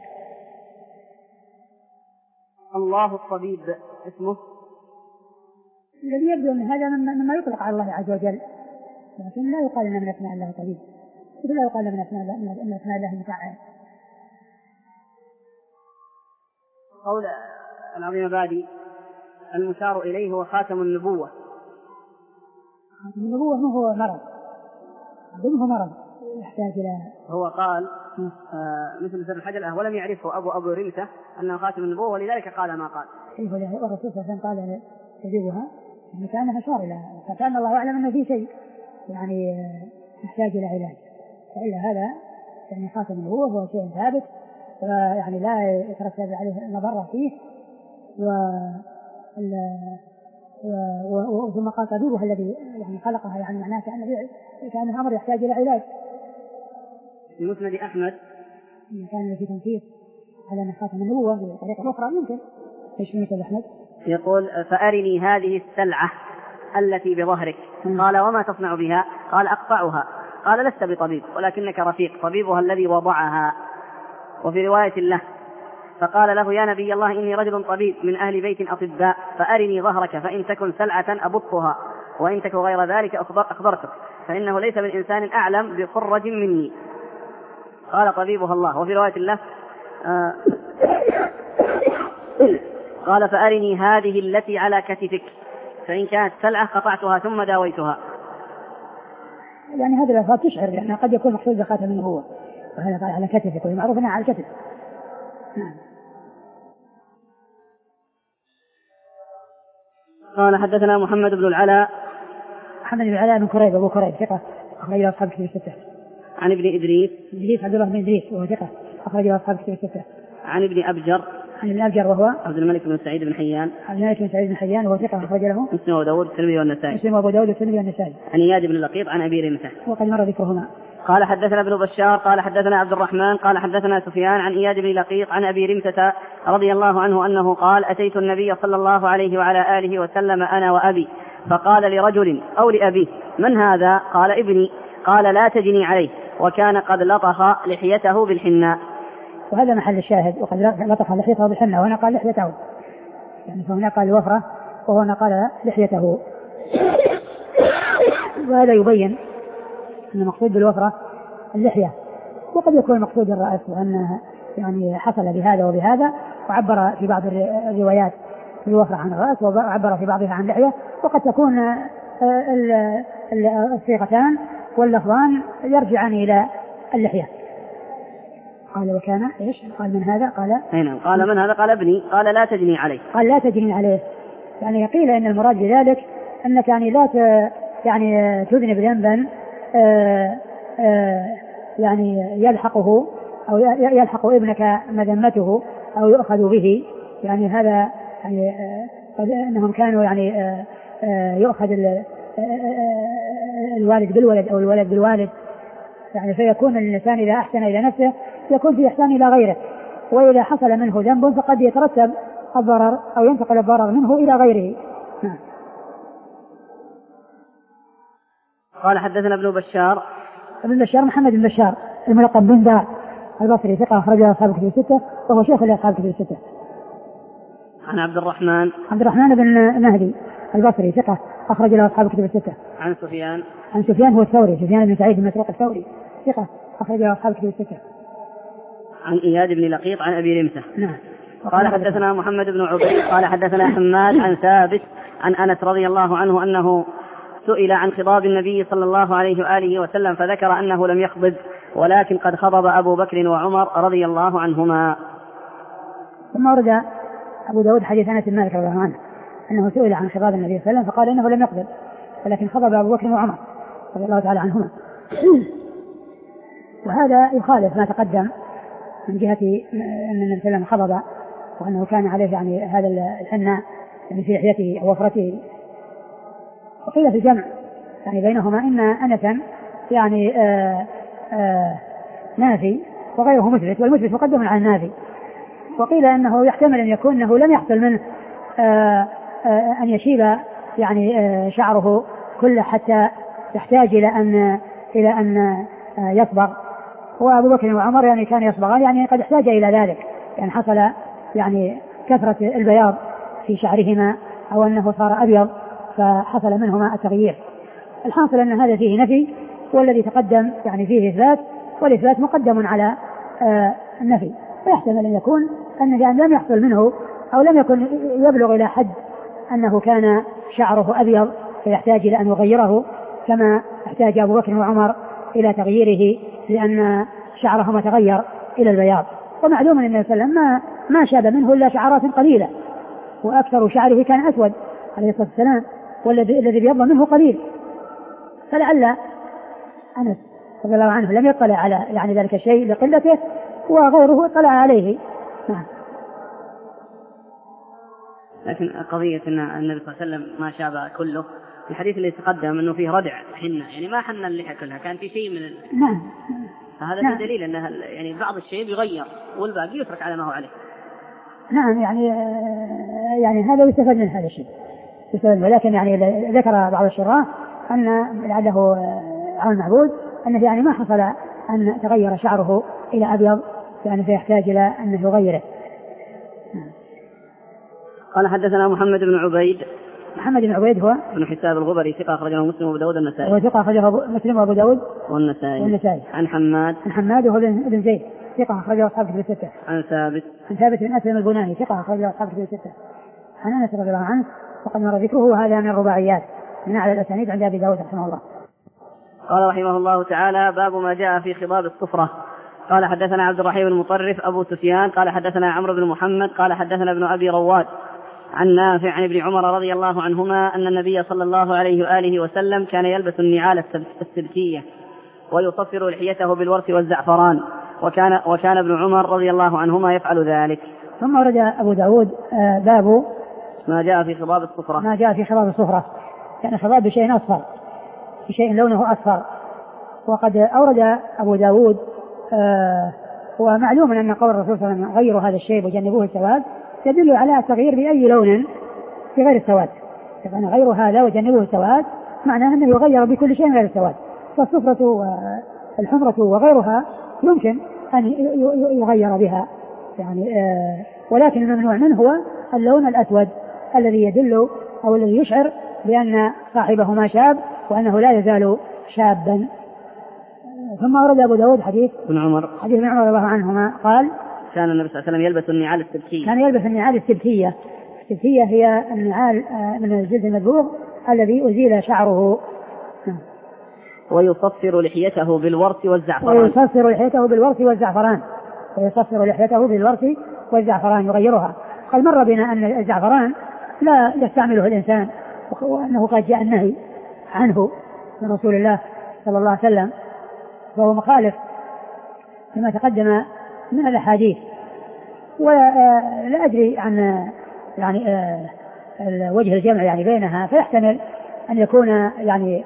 الله الطبيب اسمه الذي يبدو أن هذا مما يطلق على الله عز وجل لكن لا يقال أن من أسماء الله طبيب لا يقال من أسماء الله من أسماء الله متعال. قول العظيم بادي المشار إليه هو خاتم النبوة. خاتم النبوة ما هو مرض ضمه مرض يحتاج إلى هو قال آه مثل سر الحجر ولم يعرفه أبو أبو رمثة أنه خاتم النبوة ولذلك قال ما قال. كيف الرسول صلى الله عليه وسلم قال يجيبها يعني كأنها أشار إلى فكان الله أعلم أنه في شيء يعني يحتاج إلى علاج فإلا هذا يعني خاتم النبوة هو شيء ثابت ويعني لا يترتب عليه مضرة فيه و ثم قال طبيبها الذي يعني خلقها يعني معناه كأنه كأنه أمر يحتاج إلى علاج. في مسند أحمد كان في تنفيذ على أن خاتم النبوة بطريقة أخرى يمكن. إيش في مسند أحمد؟ يقول فأرني هذه السلعة التي بظهرك. قال وما تصنع بها؟ قال أقطعها. قال لست بطبيب ولكنك رفيق طبيبها الذي وضعها. وفي رواية له فقال له يا نبي الله إني رجل طبيب من أهل بيت أطباء فأرني ظهرك فإن تكن سلعة أبطها وإن تكن غير ذلك أخبرتك فإنه ليس من إنسان أعلم بخرج مني. قال طبيبها الله. وفي رواية الله آه قال فأرني هذه التي على كتفك فإن كانت سلعة قطعتها ثم داويتها. يعني هذه الألفاظ تشعر لأنها قد يكون مقصود بخاتم النبوة وهذا قال على كتفك ومعروف أنها على الكتف. نعم. قال حدثنا محمد بن العلاء. محمد بن العلاء بن كريب أبو كريب ثقة أخرجه أصحاب كتب الستة. عن ابن إدريس. إدريس عبد الله بن إدريس وهو ثقة أخرجه أصحاب كتب الستة. عن ابن أبجر. عن ابن أبجر وهو عبد الملك بن سعيد بن حيان. عبد الملك بن سعيد بن حيان وهو ثقة أخرج له مسلم وأبو داود والترمذي والنسائي. مسلم وأبو داود والترمذي والنسائي. عن إياد بن لقيط عن أبي رمثة وقد مر ذكرهما. قال حدثنا ابن بشار قال حدثنا عبد الرحمن قال حدثنا سفيان عن إياد بن لقيط عن أبي رمتة رضي الله عنه أنه قال أتيت النبي صلى الله عليه وعلى آله وسلم أنا وأبي فقال لرجل أو لأبيه من هذا؟ قال ابني. قال لا تجني عليه، وكان قد لطخ لحيته بالحناء. وهذا محل الشاهد، وقد لطخ لحيته بالحناء، وهنا قال لحيته، يعني فهنا قال الوفرة وهنا قال لحيته. وهذا يبين أن المقصود بالوفرة اللحية، وقد يكون المقصود الرأس، وأنه يعني حصل بهذا وبهذا، وعبر في بعض الروايات بالوفرة عن الرأس وعبر في بعضها عن اللحية، وقد تكون الصيغتان واللفظان يرجعان إلى اللحية. قال وكان إيش؟ قال من هذا؟ قال هنا قال من هذا؟ قال ابني. قال لا تجني عليه. قال لا تجني عليه، يعني قيل إن المراد بذلك أنك يعني لا ت... يعني تذنب ذنبا آآ آآ يعني يلحقه أو يلحق ابنك مذمته أو يؤخذ به، يعني هذا يعني قد أنهم كانوا يعني آآ آآ يؤخذ الوالد بالولد أو الولد بالوالد، يعني فيكون الإنسان إذا أحسن إلى نفسه يكون في إحسان إلى غيره، وإذا حصل منه ذنب فقد يترتب الضرر أو ينتقل الضرر منه إلى غيره. نعم. قال حدثنا ابن بشار. ابن بشار محمد بن بشار الملقب بن دار البصري، ثقة أخرجه أصحاب الكتب الستة، وهو شيخ لأصحاب الكتب الستة. عن عبد الرحمن. عبد الرحمن بن مهدي البصري، ثقة أخرج له أصحاب الكتب الستة. عن سفيان. عن سفيان هو الثوري، سفيان بن سعيد بن مسروق الثوري، ثقة أخرج له أصحاب الكتب الستة. عن إياد بن لقيط عن أبي رمتة. نعم. قال حدثنا محمد بن عبيد قال حدثنا حماد عن ثابت عن أنس رضي الله عنه أنه سئل عن خضاب النبي صلى الله عليه وآله وسلم فذكر أنه لم يخضب، ولكن قد خضب أبو بكر وعمر رضي الله عنهما. ثم ورد أبو داود حديث أنس بن مالك رضي الله عنه أنه سئل عن خضاب النبي صلى الله عليه وسلم فقال إنه لم يخضب، ولكن خضب أبو بكر وعمر رضي الله تعالى عنهما. وهذا يخالف ما تقدم من جهة أن النبي صلى الله عليه وسلم خضب، وأنه كان عليه يعني هذا الحناء يعني في لحيته أو وفرته. وقيل في الجمع يعني بينهما إن أنسا يعني آآ آآ نافي وغيره مثبت، والمثبت مقدم على النافي. وقيل أنه يحتمل أن يكون أنه لم يحصل منه آآ آآ أن يشيب يعني شعره كله حتى يحتاج إلى أن إلى أن يصبغ، وأبو بكر وعمر يعني كان يصبغان، يعني قد احتاج إلى ذلك، يعني حصل يعني كثرة البياض في شعرهما أو أنه صار أبيض فحصل منهما التغيير. الحاصل أن هذا فيه نفي، والذي تقدم يعني فيه إثبات، والإثبات مقدم على آه النفي. ويحتمل أن يكون أن يعني لم يحصل منه أو لم يكن يبلغ إلى حد أنه كان شعره أبيض فيحتاج إلى أن يغيره، كما احتاج أبو بكر وعمر إلى تغييره لأن شعرهما تغير إلى البياض. ومعلوم أن النبي صلى الله عليه وسلم ما, ما شاب منه إلا شعرات قليلة، وأكثر شعره كان أسود عليه الصلاة والسلام، والذي الذي بيض منه قليل. فلعل أنس رضي الله عنه لم يطلع على يعني ذلك الشيء لقلته، وغيره اطلع عليه. نعم. لكن قضية أن النبي صلى الله عليه وسلم ما شاب كله، في الحديث اللي تقدم أنه فيه ردع حنة، يعني ما حن اللحى كلها، كان في شيء من ال... نعم. فهذا نعم. دليل أنه يعني بعض الشيء يغير والباقي يترك على ما هو عليه. نعم. يعني يعني هذا يستفاد من هذا الشيء، ولكن يعني ذكر بعض الشراح أن لعله على المعبود أنه يعني ما حصل أن تغير شعره إلى أبيض، يعني فيحتاج إلى أنه يغيره. قال حدثنا محمد بن عبيد. محمد بن عبيد هو بن حساب الغبري، ثقة أخرجه مسلم وأبو داود والنسائي. هو ثقة أخرجه مسلم وأبو داود والنسائي. والنسائي. عن حماد. عن حماد وهو بن زيد، ثقة أخرجه أصحاب الكتب الستة. عن ثابت. عن ثابت بن أسلم البناني، ثقة أخرجه أصحاب الكتب الستة. عن أنس رضي الله عنه وقد مر ذكره، وهذا من الرباعيات من أعلى الأسانيد عند أبي داود رحمه الله. قال رحمه الله تعالى: باب ما جاء في خضاب الصفرة. قال حدثنا عبد الرحيم المطرف أبو سفيان قال حدثنا عمرو بن محمد قال حدثنا ابن أبي رواد عن نافع عن ابن عمر رضي الله عنهما أن النبي صلى الله عليه وآله وسلم كان يلبس النعال السبتية ويصفر لحيته بالورث والزعفران، وكان, وكان ابن عمر رضي الله عنهما يفعل ذلك. ثم ورد أبو داود باب ما جاء في خضاب الصفرة. ما جاء في خضاب الصفرة، يعني خضاب بشيء أصفر، بشيء لونه أصفر، وقد أورد أبو داود آه ومعلوم أن قول الرسول صلى الله عليه وسلم غيروا هذا الشيب وجنبوه السواد يدل على التغيير بأي لون في غير السواد. يعني غيروا هذا وجنبوه السواد معناه أنه يغير بكل شيء غير السواد. فالصفرة والحمرة وغيرها يمكن أن يغير بها يعني آه ولكن الممنوع منه هو اللون الأسود الذي يدل أو الذي يشعر بأن صاحبه ما شاب وأنه لا يزال شابا. ثم أورد أبو داود حديث ابن عمر حديث ابن عمر رضي الله عنهما قال كان النبي صلى الله عليه وسلم يلبس النعال السبتية كان يلبس النعال السبتية. السبتية هي النعال من الجلد المدبوغ الذي أزيل شعره. ويصفر لحيته بالورس والزعفران ويصفر لحيته بالورس والزعفران ويصفر لحيته بالورس والزعفران يغيرها. قال مر بنا أن الزعفران لا يستعمله الإنسان وأنه قد جاء النهي عنه من رسول الله صلى الله عليه وسلم فهو مخالف لما تقدم من الأحاديث. ولا أدري عن يعني وجه الجمع يعني بينها فيحتمل أن يكون يعني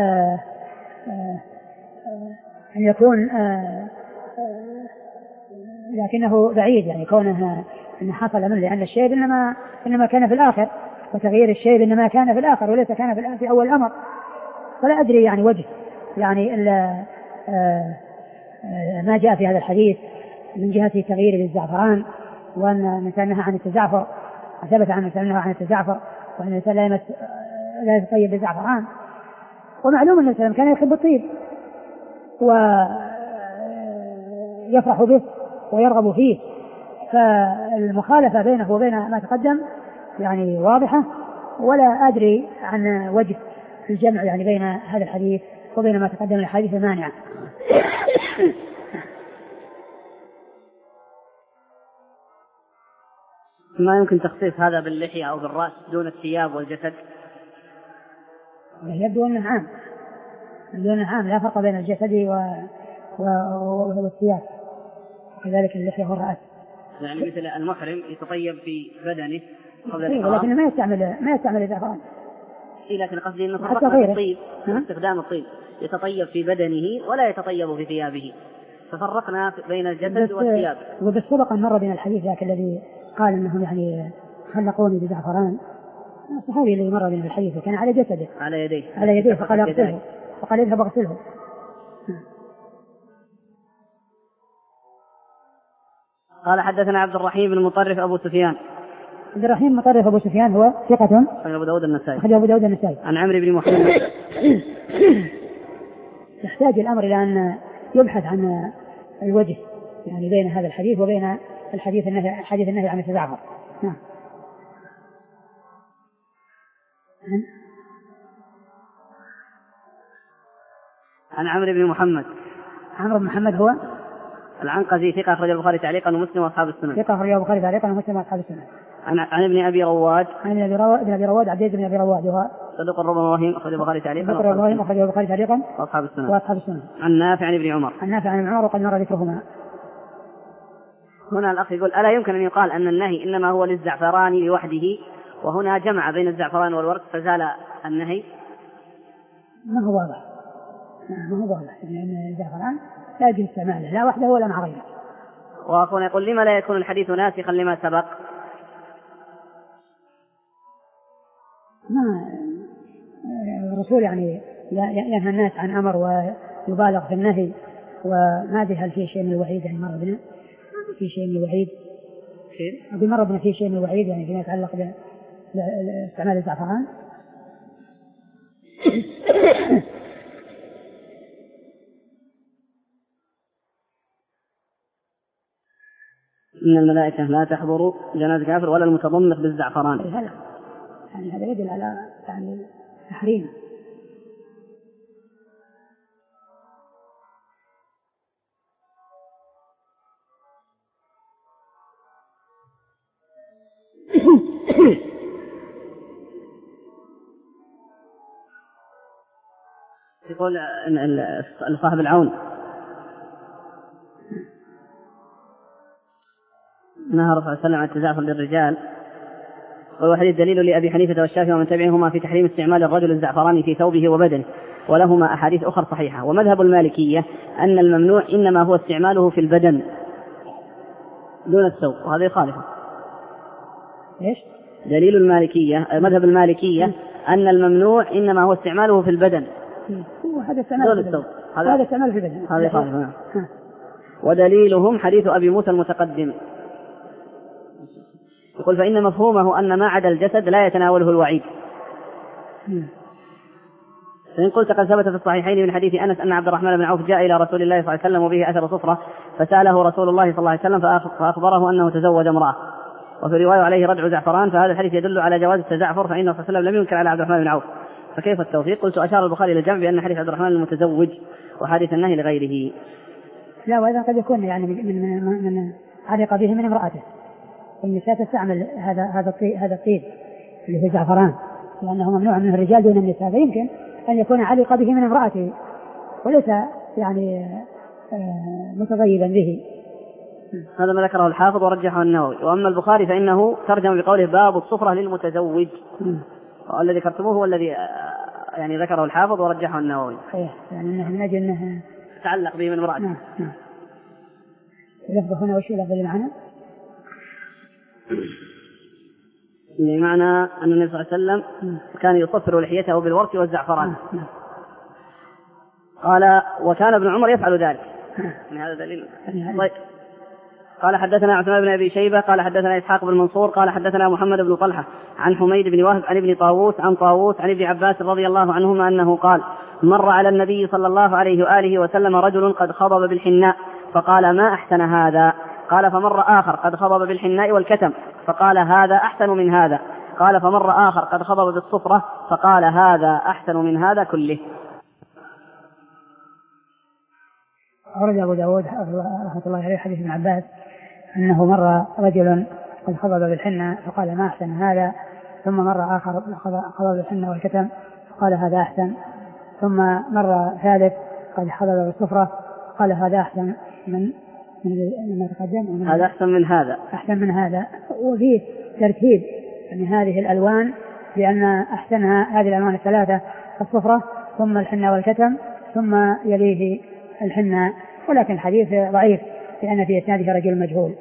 أن يكون لكنه بعيد يعني كونه أن حصل منه لأن الشيب إنما إنما كان في الآخر وتغيير الشيب إنما كان في الآخر وليس كان في, في أول الأمر. فلا أدري يعني وجه يعني إلا ما جاء في هذا الحديث من جهة تغيير بالزعفران وأن الإنسان نهى عن التزعفر وثبت عن الإنسان نهى عن التزعفر وأن الإنسان لا يمس لا يتطيب بالزعفران. ومعلوم أن الإنسان كان يحب الطيب ويفرح به ويرغب فيه. فالمخالفة بينه وبين ما تقدم يعني واضحة ولا أدري عن وجه الجمع يعني بين هذا الحديث وبين ما تقدم الحديث المانعة. ما يمكن تخصيص هذا باللحية أو بالرأس دون الثياب والجسد؟ يبدو أنه عام يبدو أنه عام لا فرق بين الجسد و... و... والثياب كذلك اللحية والرأس. يعني مثل المحرم يتطيب في بدنه قبل الحرام لكن ما يستعمل ما يستعمل الزعفران. إيه لكن قصدي أنه فرقنا الطيب استخدام الطيب يتطيب في بدنه ولا يتطيب في ثيابه ففرقنا بين الجسد والثياب. وبالسبق أن مر بين الحديث ذاك الذي قال أنهم يعني خلقوني بزعفران الصحابي الذي مر بين الحديث كان على جسده على يديه على يديه فقال اغسله فقال اذهب اغسله. قال حدثنا عبد الرحيم بن مطرف أبو سفيان. عبد الرحيم مطرف أبو سفيان هو ثقة أخرج أبو داود النسائي أخرج أبو داود النسائي. عن عمرو بن محمد. يحتاج الأمر إلى أن يبحث عن الوجه يعني بين هذا الحديث وبين الحديث النهي حديث النهي عن التزعفر. نعم. عن عمرو بن محمد. عمرو بن محمد هو العنقزي ثقة أخرج البخاري تعليقا ومسلم وأصحاب السنن. ثقة أخرج البخاري تعليقا ومسلم وأصحاب السنن. عن عن ابن أبي رواد. عن ابن أبي رواد ابن أبي رواد عبد بن أبي رواد وهو صدوق ربما وهم أخرج البخاري تعليقا أخرج البخاري تعليقا وأصحاب السنن. وأصحاب السنن. عن نافع عن ابن عمر. عن نافع عن ابن عمر وقد مر ذكرهما. هنا الأخ يقول ألا يمكن أن يقال أن النهي إنما هو للزعفران لوحده وهنا جمع بين الزعفران والورد فزال النهي؟ ما هو واضح ما هو واضح لأن الزعفران لا يجوز استعماله لا وحده ولا مع غيره. وأخونا يقول لما لا يكون الحديث ناسخا لما سبق؟ ما الرسول يعني ينهى الناس عن أمر ويبالغ في النهي وما أدري هل فيه شيء من الوعيد يعني مر بنا في شيء من الوعيد في مر بنا في شيء من الوعيد يعني فيما يتعلق باستعمال الزعفران. إن الملائكة لا تحضر جنازة كافر ولا المتضمخ بالزعفران. هذا يعني هذا يدل على يعني تحريم. يقول صاحب العون نهى الرسول صلى الله عليه وسلم عن التزعفر للرجال والوحيد الدليل لأبي حنيفة والشافعي ومن تبعهما في تحريم استعمال الرجل الزعفراني في ثوبه وبدنه ولهما أحاديث أخرى صحيحة. ومذهب المالكية أن الممنوع إنما هو استعماله في البدن دون الثوب، وهذا يخالفه. إيش؟ دليل المالكية مذهب المالكية أن الممنوع إنما هو استعماله في البدن هذا استعماله في البدن. هذا استعماله في البدن. هذا يخالفه. ودليلهم حديث أبي موسى المتقدم، يقول فإن مفهومه أن ما عدا الجسد لا يتناوله الوعيد. فإن قلت قد ثبت في الصحيحين من حديث أنس أن عبد الرحمن بن عوف جاء إلى رسول الله صلى الله عليه وسلم وبه أثر صفرة، فسأله رسول الله صلى الله عليه وسلم فأخبره أنه تزوج امرأة، وفي رواية عليه ردع زعفران، فهذا الحديث يدل على جواز التزعفر، فإنه صلى الله عليه وسلم لم ينكر على عبد الرحمن بن عوف، فكيف التوفيق؟ قلت أشار البخاري إلى الجمع بأن حديث عبد الرحمن المتزوج وحديث النهي لغيره. لا، وإذا قد يكون يعني من من من, من علق به من امرأته، النساء تستعمل هذا هذا الطيب هذا الطيب اللي هو زعفران، لأنه ممنوع من الرجال دون النساء، فيمكن أن يكون علق به من امرأته وليس يعني متغيبا به. هذا ما ذكره الحافظ ورجحه النووي. وأما البخاري فإنه ترجم بقوله باب الصفرة للمتزوج، والذي ذكرتموه هو الذي يعني ذكره الحافظ ورجحه النووي، يعني أنه من أجل أنه تعلق به من امرأة. نعم نعم. اللفظ هنا وش اللفظ اللي معنا؟ بمعنى أن النبي صلى الله عليه وسلم كان يصفر لحيته بالورق والزعفران. قال وكان ابن عمر يفعل ذلك. هذا دليل. طيب. قال حدثنا عثمان بن أبي شيبة قال حدثنا إسحاق بن منصور قال حدثنا محمد بن طلحة عن حميد بن وهب عن ابن طاووس عن طاووس عن ابن عباس رضي الله عنهما أنه قال مر على النبي صلى الله عليه وآله وسلم رجل قد خضب بالحناء فقال ما أحسن هذا؟ قال فمر آخر قد خضب بالحناء والكتم فقال هذا أحسن من هذا. قال فمر آخر قد خضب بالصفرة فقال هذا أحسن من هذا كله. أورد أبو داود رحمة الله عليه حديث ابن عباس أنه مر رجل قد خضب بالحنة فقال ما أحسن هذا، ثم مر آخر خضب بالحنة والكتم فقال هذا أحسن، ثم مر ثالث قد خضب بالصفرة قال هذا أحسن من من تقدم، هذا أحسن من هذا أحسن من هذا. وفيه ترتيب يعني هذه الألوان لأن أحسنها هذه الألوان الثلاثة الصفرة ثم الحنة والكتم ثم يليه الحنة، ولكن الحديث ضعيف لأن في إسناده رجل مجهول.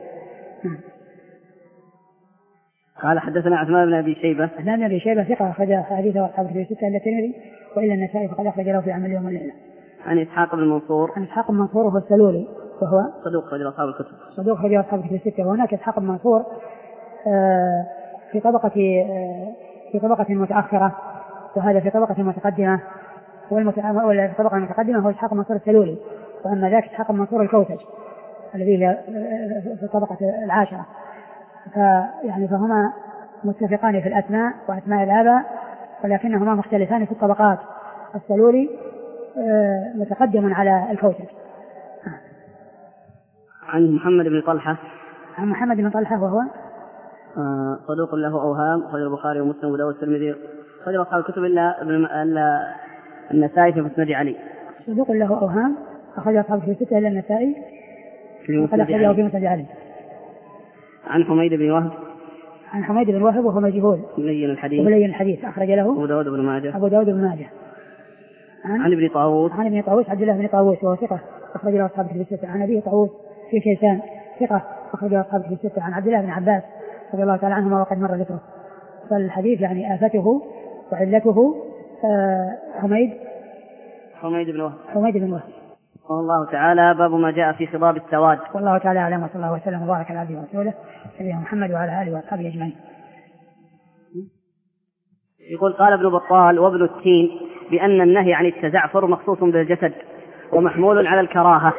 قال حدثنا عثمان بن أبي شيبة. عثمان بن أبي شيبة ثقة أخرج حديثه أصحاب الكتب الستة إلا الترمذي وإلا النسائي فقد أخرج له في عمل اليوم والليلة. عن إسحاق بن منصور. عن إسحاق بن منصور وهو السلولي وهو صدوق أخرج أصحاب الكتب. صدوق أخرج أصحاب الكتب الستة. وهناك إسحاق بن منصور في طبقة في طبقة متأخرة وهذا في طبقة متقدمة، والطبقة المتقدمة هو إسحاق بن منصور السلولي، وأما ذاك إسحاق بن منصور الكوتج الذي في الطبقة العاشرة. فيعني فهما متفقان في الأسماء وأسماء الآباء ولكنهما مختلفان في الطبقات. السلولي متقدم على الكوتج. عن محمد بن طلحة. عن محمد بن طلحة وهو صدوق له أوهام أخرج البخاري ومسلم وداود والترمذي أخرج أصحاب الكتب إلا إلا النسائي في مسند علي. صدوق له أوهام أخرج أصحاب الكتب الستة إلا النسائي وقد أخرجه في مسند علي. عن حميد بن وهب. عن حميد بن وهب وهو مجهول ملين الحديث. ملين الحديث أخرج له أبو داود بن ماجه. أبو داود بن ماجه. عن, عن ابن طاووس. عن ابن طاووس عبد الله بن طاووس وهو ثقة أخرج له أصحاب الكتب الستة. عن أبيه طاووس في كيسان ثقة أخرج له أصحاب الكتب الستة. عن عبد الله بن عباس رضي الله تعالى عنهما وقد مر ذكره. فالحديث يعني آفته وعلته آه حميد حميد بن وهب. حميد بن وهب. والله تعالى باب ما جاء في خضاب السواد. والله تعالى أعلم وصلى الله وسلم وبارك على عبده ورسوله نبينا محمد وعلى آله وأصحابه أجمعين. يقول قال ابن بطال وابن التين بأن النهي عن التزعفر مخصوص بالجسد ومحمول على الكراهة.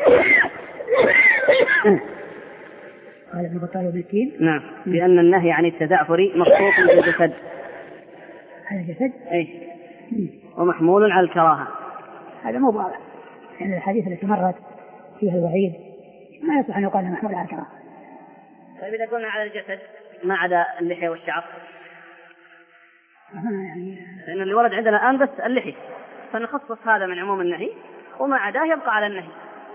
قال ابن بطال وابن التين نعم بأن النهي عن التزعفر مخصوص بالجسد. على الجسد أي ومحمول على الكراهة. هذا مو واضح لأن الحديث التي مرت فيها الوعيد ما يصح أن يقال محمول على الكراهة. طيب إذا قلنا على الجسد ما عدا اللحية والشعر يعني لأن اللي ورد عندنا الآن بس اللحية فنخصص هذا من عموم النهي وما عداه يبقى على النهي.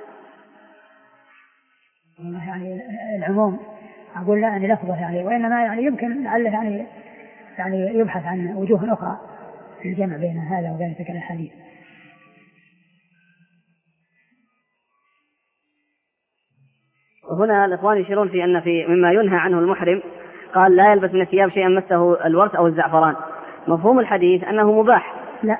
يعني العموم أقول لا يعني لفظه يعني وإنما يعني يمكن لعله يعني يعني يبحث عن وجوه أخرى في الجمع بين هذا وبين تلك الأحاديث. هنا الإخوان يشيرون في أن في مما ينهى عنه المحرم قال لا يلبس من الثياب شيئا مسه الورس أو الزعفران. مفهوم الحديث أنه مباح؟ لا،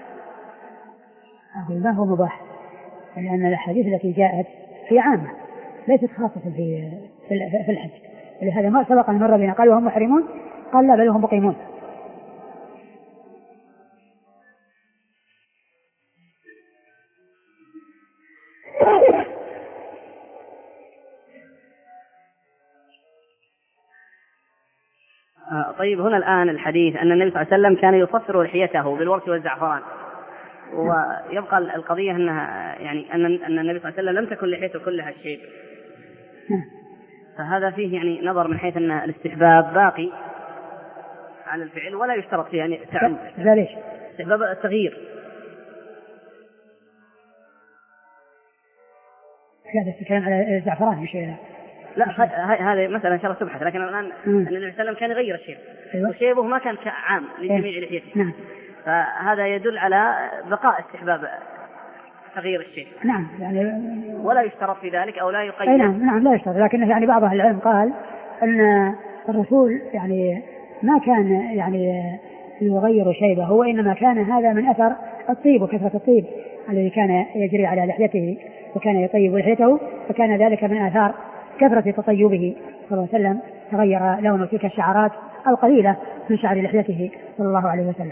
أقول ما هو مباح، لأن الأحاديث التي جاءت هي عامة ليست خاصة في في الحج، لهذا ما سبق أن مر بنا قالوا هم محرمون، قال لا بل هم مقيمون. طيب هنا الآن الحديث أن النبي صلى الله عليه وسلم كان يصفر لحيته بالورس والزعفران، ويبقى القضية أنها يعني أن أن النبي صلى الله عليه وسلم لم تكن لحيته كلها الشيب، فهذا فيه يعني نظر من حيث أن الاستحباب باقي على الفعل ولا يشترط فيه يعني تعمد. ليش؟ استحباب التغيير. هذا الكلام على الزعفران مش لا، هذه مثلا إن شاء الله تبحث، لكن الآن النبي صلى الله عليه وسلم كان يغير الشيب. أيوة. وشيبه ما كان عام لجميع لحيته. نعم. فهذا يدل على بقاء استحباب تغيير الشيب. نعم يعني ولا يشترط في ذلك أو لا يقيد. نعم نعم لا يشترط، لكن يعني بعض أهل العلم قال أن الرسول يعني ما كان يعني يغير شيبه، وإنما كان هذا من أثر الطيب وكثرة الطيب الذي كان يجري على لحيته، وكان يطيب لحيته، فكان ذلك من آثار كثرة تطيبه صلى الله عليه وسلم، تغير لون تلك الشعرات القليلة من شعر لحيته صلى الله عليه وسلم.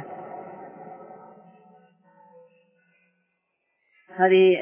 هذه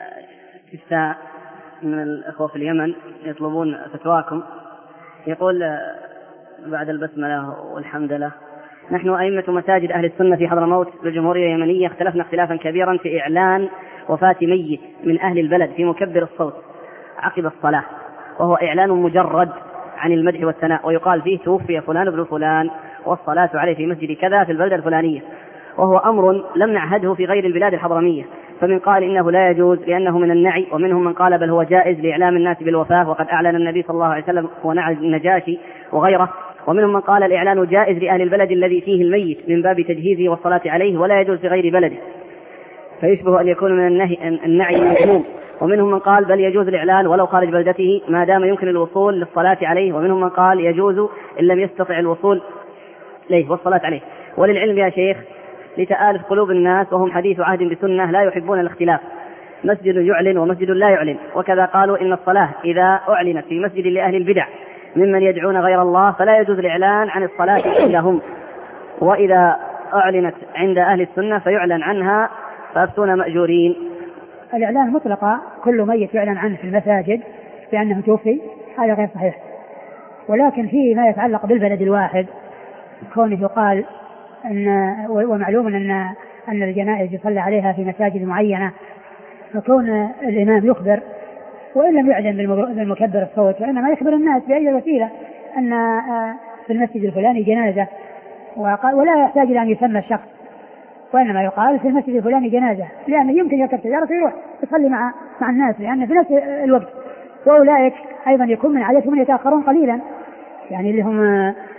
استفتاء من الأخوة في اليمن يطلبون فتواكم. يقول بعد البسملة والحمد لله: نحن أئمة مساجد أهل السنة في حضرموت بالجمهورية اليمنية اختلفنا اختلافا كبيرا في إعلان وفاة ميت من أهل البلد في مكبر الصوت عقب الصلاة، وهو إعلان مجرد عن المدح والثناء، ويقال فيه توفي فلان ابن فلان والصلاة عليه في مسجد كذا في البلدة الفلانية، وهو أمر لم نعهده في غير البلاد الحضرمية. فمن قال إنه لا يجوز لأنه من النعي، ومنهم من قال بل هو جائز لإعلام الناس بالوفاة، وقد أعلن النبي صلى الله عليه وسلم ونعى النجاشي وغيره. ومنهم من قال الإعلان جائز لأهل البلد الذي فيه الميت من باب تجهيزه والصلاة عليه، ولا يجوز في غير بلده، فيشبه أن يكون من النهي النعي المذموم. ومنهم من قال بل يجوز الإعلان ولو خارج بلدته ما دام يمكن الوصول للصلاة عليه، ومنهم من قال يجوز إن لم يستطع الوصول إليه والصلاة عليه. وللعلم يا شيخ لتآلف قلوب الناس وهم حديث عهد بسنة لا يحبون الاختلاف، مسجد يعلن ومسجد لا يعلن. وكذا قالوا إن الصلاة إذا أعلنت في مسجد لأهل البدع ممن يدعون غير الله فلا يجوز الإعلان عن الصلاة عندهم، وإذا أعلنت عند أهل السنة فيعلن عنها فأفتون مأجورين. الإعلان مطلقا كل ميت يعلن عنه في المساجد بأنه توفي، هذا غير صحيح. ولكن فيه ما يتعلق بالبلد الواحد، كونه يقال أن ومعلوم أن أن الجنائز يصلى عليها في مساجد معينة، فكون الإمام يخبر وإن لم يعلن بالمكبر الصوت، وإنما يخبر الناس بأي وسيلة أن في المسجد الفلاني جنازة، ولا يحتاج إلى أن يسمى الشخص، وإنما يقال في المسجد الفلاني جنازة، لأنه يمكن يركب سيارة ويروح يصلي مع مع الناس، لأن في نفس الوقت. وأولئك أيضا يكون من عادتهم من يتأخرون قليلا، يعني اللي هم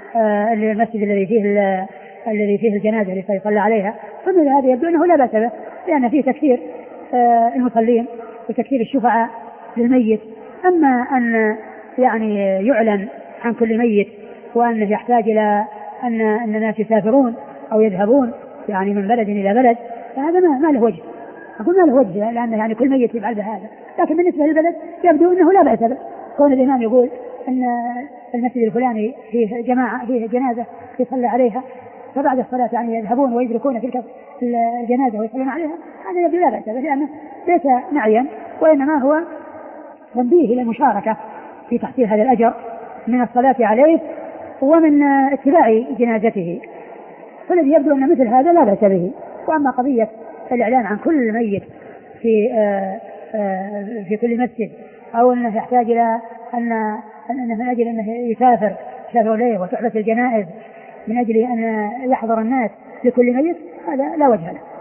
المسجد الذي فيه الذي فيه الجنازة اللي سيصلى عليها، فمن هذا يبدو أنه لا بأس به، لأن فيه تكثير المصلين وتكثير الشفعاء للميت. أما أن يعني يعلن عن كل ميت وأنه يحتاج إلى أن أن الناس يسافرون أو يذهبون يعني من بلد إلى بلد، فهذا ما, ما له وجه. أقول ما له وجه، لأن يعني كل ميت يفعل بهذا. لكن بالنسبة للبلد يبدو أنه لا بأس به، كون الإمام يقول أن المسجد الفلاني فيه جماعة فيه جنازة يصلى عليها، فبعد الصلاة يعني يذهبون ويدركون تلك الجنازة ويصلون عليها، هذا يبدو لا بأس به، لأنه ليس نعيا، وإنما هو تنبيه إلى المشاركة في تحصيل هذا الأجر من الصلاة عليه ومن اتباع جنازته، فالذي يبدو أن مثل هذا لا بأس به. وأما قضية الإعلان عن كل ميت في آآ آآ في كل مسجد، أو أنه يحتاج إلى أن أنه من أجل أنه يسافر يسافر إليه وتحبس الجنائز من أجل أن يحضر الناس لكل ميت، هذا لا وجه له.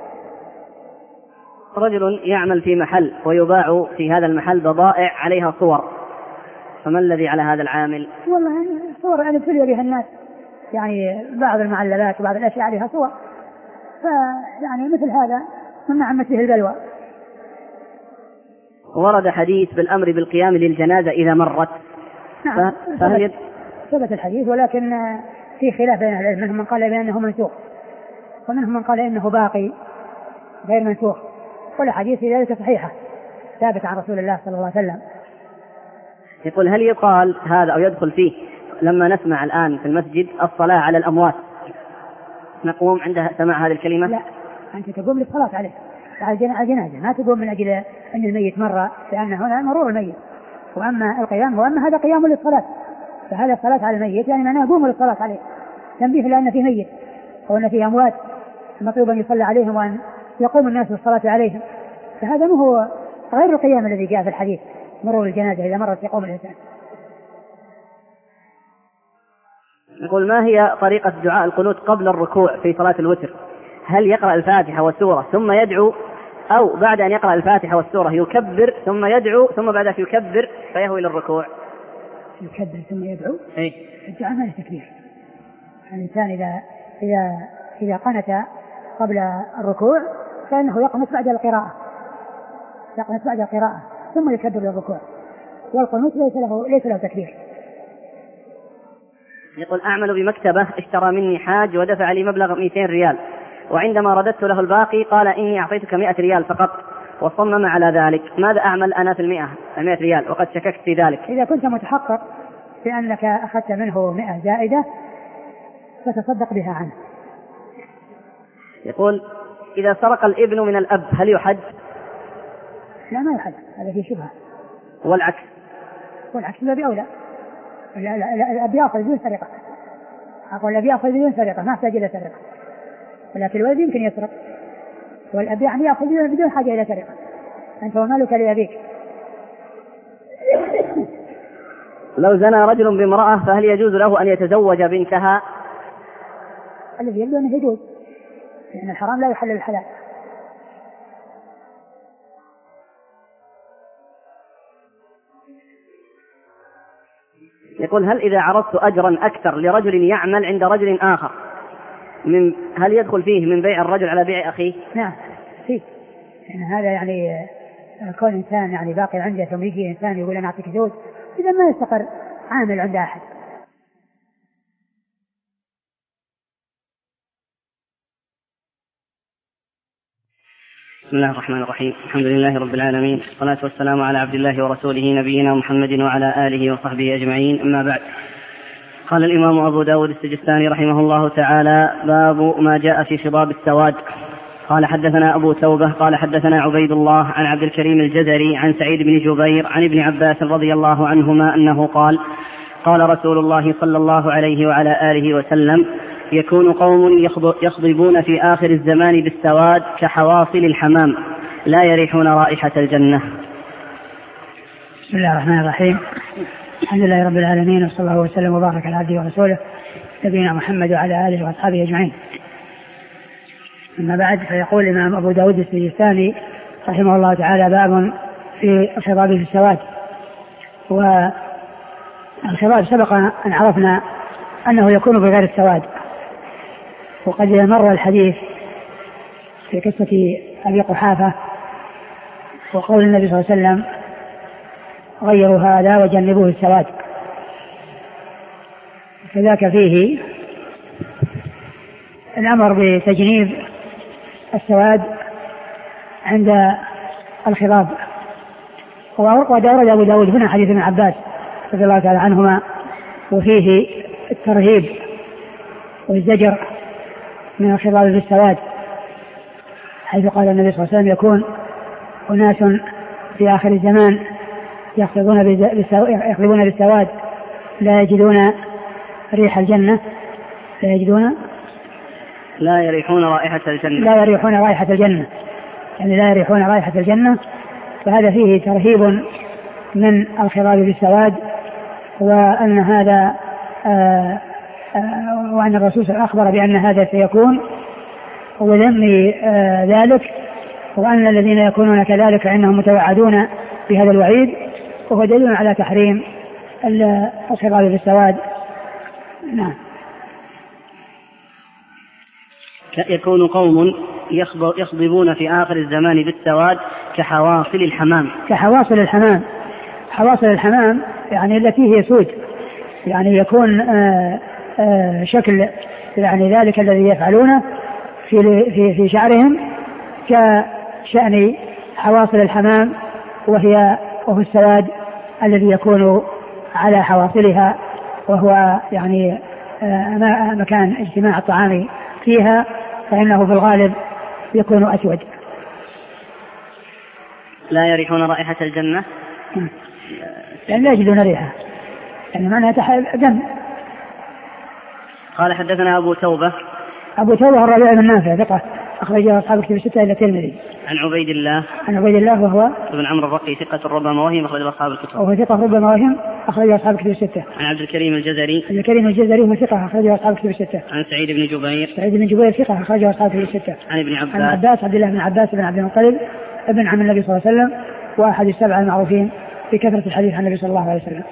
رجل يعمل في محل ويباع في هذا المحل بضائع عليها صور، فما الذي على هذا العامل؟ والله صور يعني ابتلي بها الناس، يعني بعض المعلبات وبعض الأشياء عليها صور، فيعني مثل هذا من عمت به البلوى. ورد حديث بالأمر بالقيام للجنازة إذا مرت. نعم ثبت, ثبت الحديث، ولكن في خلاف بين العلم، منهم من قال بأنه منسوخ ومنهم من قال إنه باقي غير منسوخ، والحديث في ذلك صحيحة ثابت عن رسول الله صلى الله عليه وسلم. يقول هل يقال هذا أو يدخل فيه لما نسمع الآن في المسجد الصلاة على الأموات نقوم عند سماع هذه الكلمة؟ لا، أنت تقوم للصلاة عليه على الجنازة، ما تقوم من أجل أن الميت مر، لأن هنا مرور الميت. وأما القيام وأما هذا قيام للصلاة، فهذا الصلاة على الميت يعني معناه قوموا للصلاة عليه، تنبيه لأن فيه ميت وأن فيه أموات مطلوب أن يصلى عليهم وأن يقوم الناس للصلاة عليهم، فهذا ما هو غير القيام الذي جاء في الحديث مرور الجنازة إذا مرت يقوم الإنسان. يقول ما هي طريقة دعاء القنوت قبل الركوع في صلاة الوتر؟ هل يقرأ الفاتحة والسورة ثم يدعو، أو بعد أن يقرأ الفاتحة والسورة يكبر ثم يدعو ثم بعد ذلك يكبر فيهوي للركوع؟ يكبر ثم يدعو؟ إيه؟ الدعاء ما تكبير. الإنسان إذا إذا إذا قنت قبل الركوع فإنه يقنت بعد القراءة، يقنت بعد القراءة ثم يكبر للركوع، والقنوت ليس له ليس له تكبير. يقول أعمل بمكتبة اشترى مني حاج ودفع لي مبلغ مئتين ريال، وعندما رددت له الباقي قال إني أعطيتك مئة ريال فقط وصمم على ذلك، ماذا أعمل أنا في المئة المئة ريال وقد شككت في ذلك؟ إذا كنت متحقق بأنك أخذت منه مئة زائدة فتصدق بها عنه. يقول إذا سرق الابن من الأب هل يحد؟ لا ما يحد، هذا فيه شبهة. والعكس؟ والعكس لا بأولى، الأب يأخذ بدون سرقة، أقول الأب يأخذ بدون سرقة ما يحتاج إلى سرقة، ولكن الولد يمكن يسرق، والأب يعني يأخذ بدون حاجة إلى سرقة، أنت ومالك لأبيك. لو زنى رجل بامرأة فهل يجوز له أن يتزوج بنتها؟ الذي يبدو أنه يجوز، لأن الحرام لا يحلل الحلال. يقول هل إذا عرضت أجرا أكثر لرجل يعمل عند رجل آخر من هل يدخل فيه من بيع الرجل على بيع أخيه؟ نعم فيه، يعني هذا يعني كون إنسان يعني باقي عنده ثم يجي إنسان يقول أنا أعطيك زوج، إذا ما يستقر عامل عند أحد. بسم الله الرحمن الرحيم، الحمد لله رب العالمين، والصلاة والسلام على عبد الله ورسوله نبينا محمد وعلى آله وصحبه أجمعين، أما بعد. قال الإمام أبو داود السجستاني رحمه الله تعالى: باب ما جاء في خضاب السواد. قال حدثنا أبو توبة قال حدثنا عبيد الله عن عبد الكريم الجزري عن سعيد بن جبير عن ابن عباس رضي الله عنهما أنه قال: قال رسول الله صلى الله عليه وعلى آله وسلم: يكون قوم يخضبون في آخر الزمان بالسواد كحواصل الحمام لا يريحون رائحة الجنة. بسم الله الرحمن الرحيم، الحمد لله رب العالمين، وصلى الله وسلم وبارك على عبده ورسوله نبينا محمد وعلى آله وأصحابه أجمعين. أما بعد، فيقول الإمام أبو داود السجستاني رحمه الله تعالى: باب في الخضاب في السواد. والخضاب سبق أن عرفنا أنه يكون بغير السواد، وقد مر الحديث في قصة أبي قحافة وقول النبي صلى الله عليه وسلم: غيروا هذا وجنبوه السواد. كذاك فيه الأمر بتجنيب السواد عند الخضاب. وأورد أبو داود هنا حديث ابن عباس رضي الله تعالى عنهما، وفيه الترهيب والزجر من الخضاب بالسواد، حيث قال النبي صلى الله عليه وسلم: يكون أناس في آخر الزمان يخضبون بالسواد لا يجدون ريح الجنة لا يجدون لا يريحون رائحة الجنة لا يريحون رائحة الجنة يعني لا يريحون رائحة الجنة. فهذا فيه ترهيب من الخضاب بالسواد، وأن هذا آآ آآ وأن الرسول أخبر بأن هذا سيكون وذم ذلك، وأن الذين يكونون كذلك فإنهم متوعدون بهذا الوعيد، وهو دليل على تحريم الخضاب بالسواد. نعم. يكون قوم يخضبون في آخر الزمان بالسواد كحواصل الحمام. كحواصل الحمام. حواصل الحمام يعني التي هي سود، يعني يكون آآ آآ شكل يعني ذلك الذي يفعلونه في في في شعرهم كشأن حواصل الحمام، وهي وهو السواد الذي يكون على حواصلها، وهو يعني مكان اجتماع الطعام فيها، فإنه في الغالب يكون أسود. لا يريحون رائحة الجنة لأن لا يجدون ريحة، يعني معناها دم. قال حدثنا أبو توبة. أبو توبة الربيع بن نافع ثقة أخرجه أصحاب الكتب الستة إلا الترمذي. عن عبيد الله. عن عبيد الله وهو ابن عمرو الرقي ثقة ربما وهم أخرجه أصحاب الكتب. وهو ثقة ربما وهم أخرجه أصحاب الكتب الستة. عن عبد الكريم الجزري. عبد الكريم الجزري هو ثقة أخرجه أصحاب الكتب الستة. عن سعيد بن جبير. سعيد بن جبير ثقة أخرجه أصحاب الكتب الستة. عن ابن عباس. عن عباس عبد الله بن عباس بن عبد المطلب ابن عم النبي صلى الله عليه وسلم، وأحد السبعة المعروفين بكثرة الحديث عن النبي صلى الله عليه وسلم.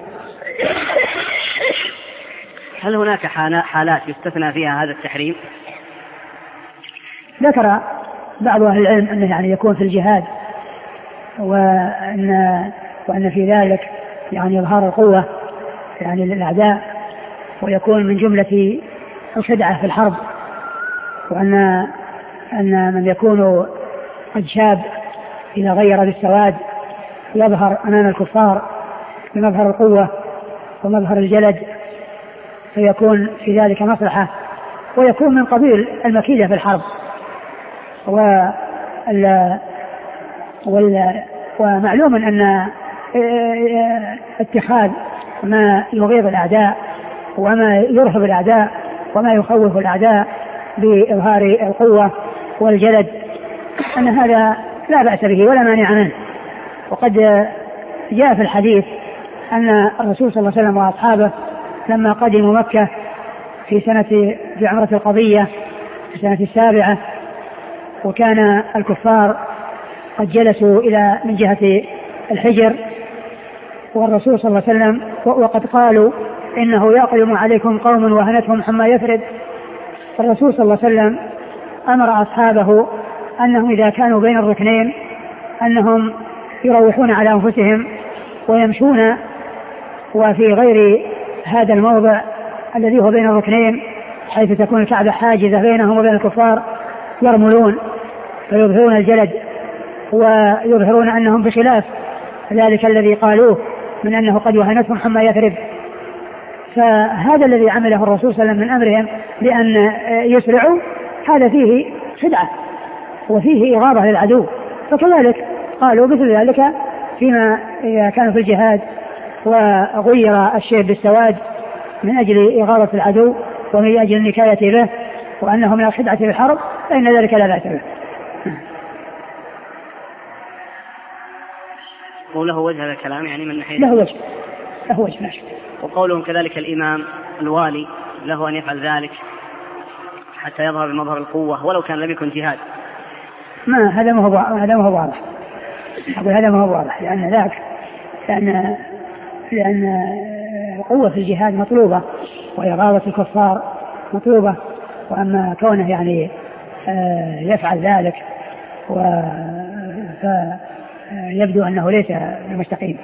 هل هناك حالات يستثنى فيها هذا التحريم؟ ذكر بعض أهل العلم أنه يعني يكون في الجهاد، وأن وأن في ذلك يعني إظهار القوة يعني للأعداء، ويكون من جملة الخدعة في الحرب، وأن أن من يكون قد شاب إذا غير بالسواد يظهر أمام الكفار بمظهر القوة ومظهر الجلد، فيكون في ذلك مصلحة، ويكون من قبيل المكيدة في الحرب. وال ومعلوم أن اتخاذ ما يغيظ الأعداء وما يرهب الأعداء وما يخوف الأعداء بإظهار القوة والجلد أن هذا لا بأس به ولا مانع منه. وقد جاء في الحديث أن الرسول صلى الله عليه وسلم وأصحابه لما قدموا مكة في سنة في عمرة القضية في السنة السابعة، وكان الكفار قد جلسوا إلى من جهة الحجر، والرسول صلى الله عليه وسلم وقد قالوا إنه يقدم عليكم قوم وهنتهم حمى يثرب. الرسول صلى الله عليه وسلم أمر أصحابه أنهم إذا كانوا بين الركنين أنهم يروحون على أنفسهم ويمشون، وفي غير هذا الموضع الذي هو بين الركنين حيث تكون الكعبة حاجزة بينهم وبين الكفار يرملون فيظهرون الجلد، ويظهرون أنهم بخلاف ذلك الذي قالوه من أنه قد وهنتهم حمى يثرب. فهذا الذي عمله الرسول صلى الله عليه وسلم من أمرهم بأن يسرعوا هذا فيه خدعة وفيه إغاظة للعدو، فكذلك قالوا مثل ذلك فيما كانوا في الجهاد وغير الشيء بالسواد من أجل إغاظة العدو ومن أجل النكاية به وأنه من الخدعة في الحرب، فإن ذلك لا بأس به. وله وجه هذا الكلام يعني من ناحية له وجه له وجه ماشي. وقولهم كذلك الإمام الوالي له أن يفعل ذلك حتى يظهر بمظهر القوة ولو كان لم يكن جهاد. ما هذا ما هو هذا ما هو واضح. أقول هذا ما هو واضح لأن ذاك لأن لأن القوة في الجهاد مطلوبة وإغاظة الكفار مطلوبة، وأما كونه يعني يفعل ذلك فيبدو أنه ليس مستقيم.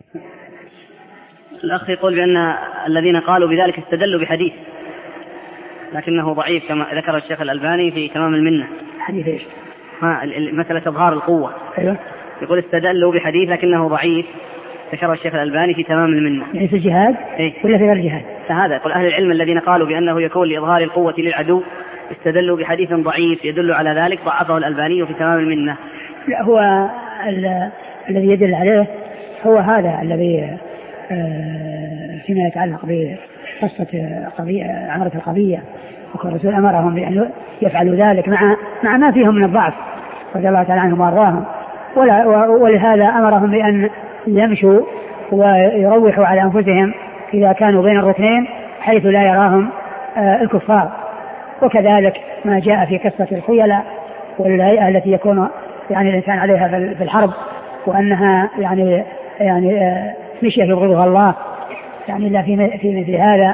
الأخ يقول بأن الذين قالوا بذلك استدلوا بحديث لكنه ضعيف كما ذكر الشيخ الألباني في تمام المنة. حديث إيش؟ ها مسألة إظهار القوة. أيوة. يقول استدلوا بحديث لكنه ضعيف ذكر الشيخ الألباني في تمام المنة. يعني في الجهاد إيه؟ ولا في غير الجهاد؟ فهذا يقول أهل العلم الذين قالوا بأنه يكون لإظهار القوة للعدو استدلوا بحديث ضعيف يدل على ذلك ضعفه الألباني في تمام المنة. لا هو الذي يدل عليه هو هذا الذي فيما يتعلق بقصة عمرة القضية، وكان الرسول أمرهم بأن يفعلوا ذلك مع مع ما فيهم من الضعف رضي الله تعالى عنهم وأرضاهم، ولهذا أمرهم بأن يمشوا ويروحوا على أنفسهم إذا كانوا بين الركنين حيث لا يراهم الكفار. وكذلك ما جاء في قصة الخيلاء والهيئة التي يكون يعني الإنسان عليها في الحرب، وأنها يعني يعني مشية يبغضها الله يعني إلا في في مثل هذا،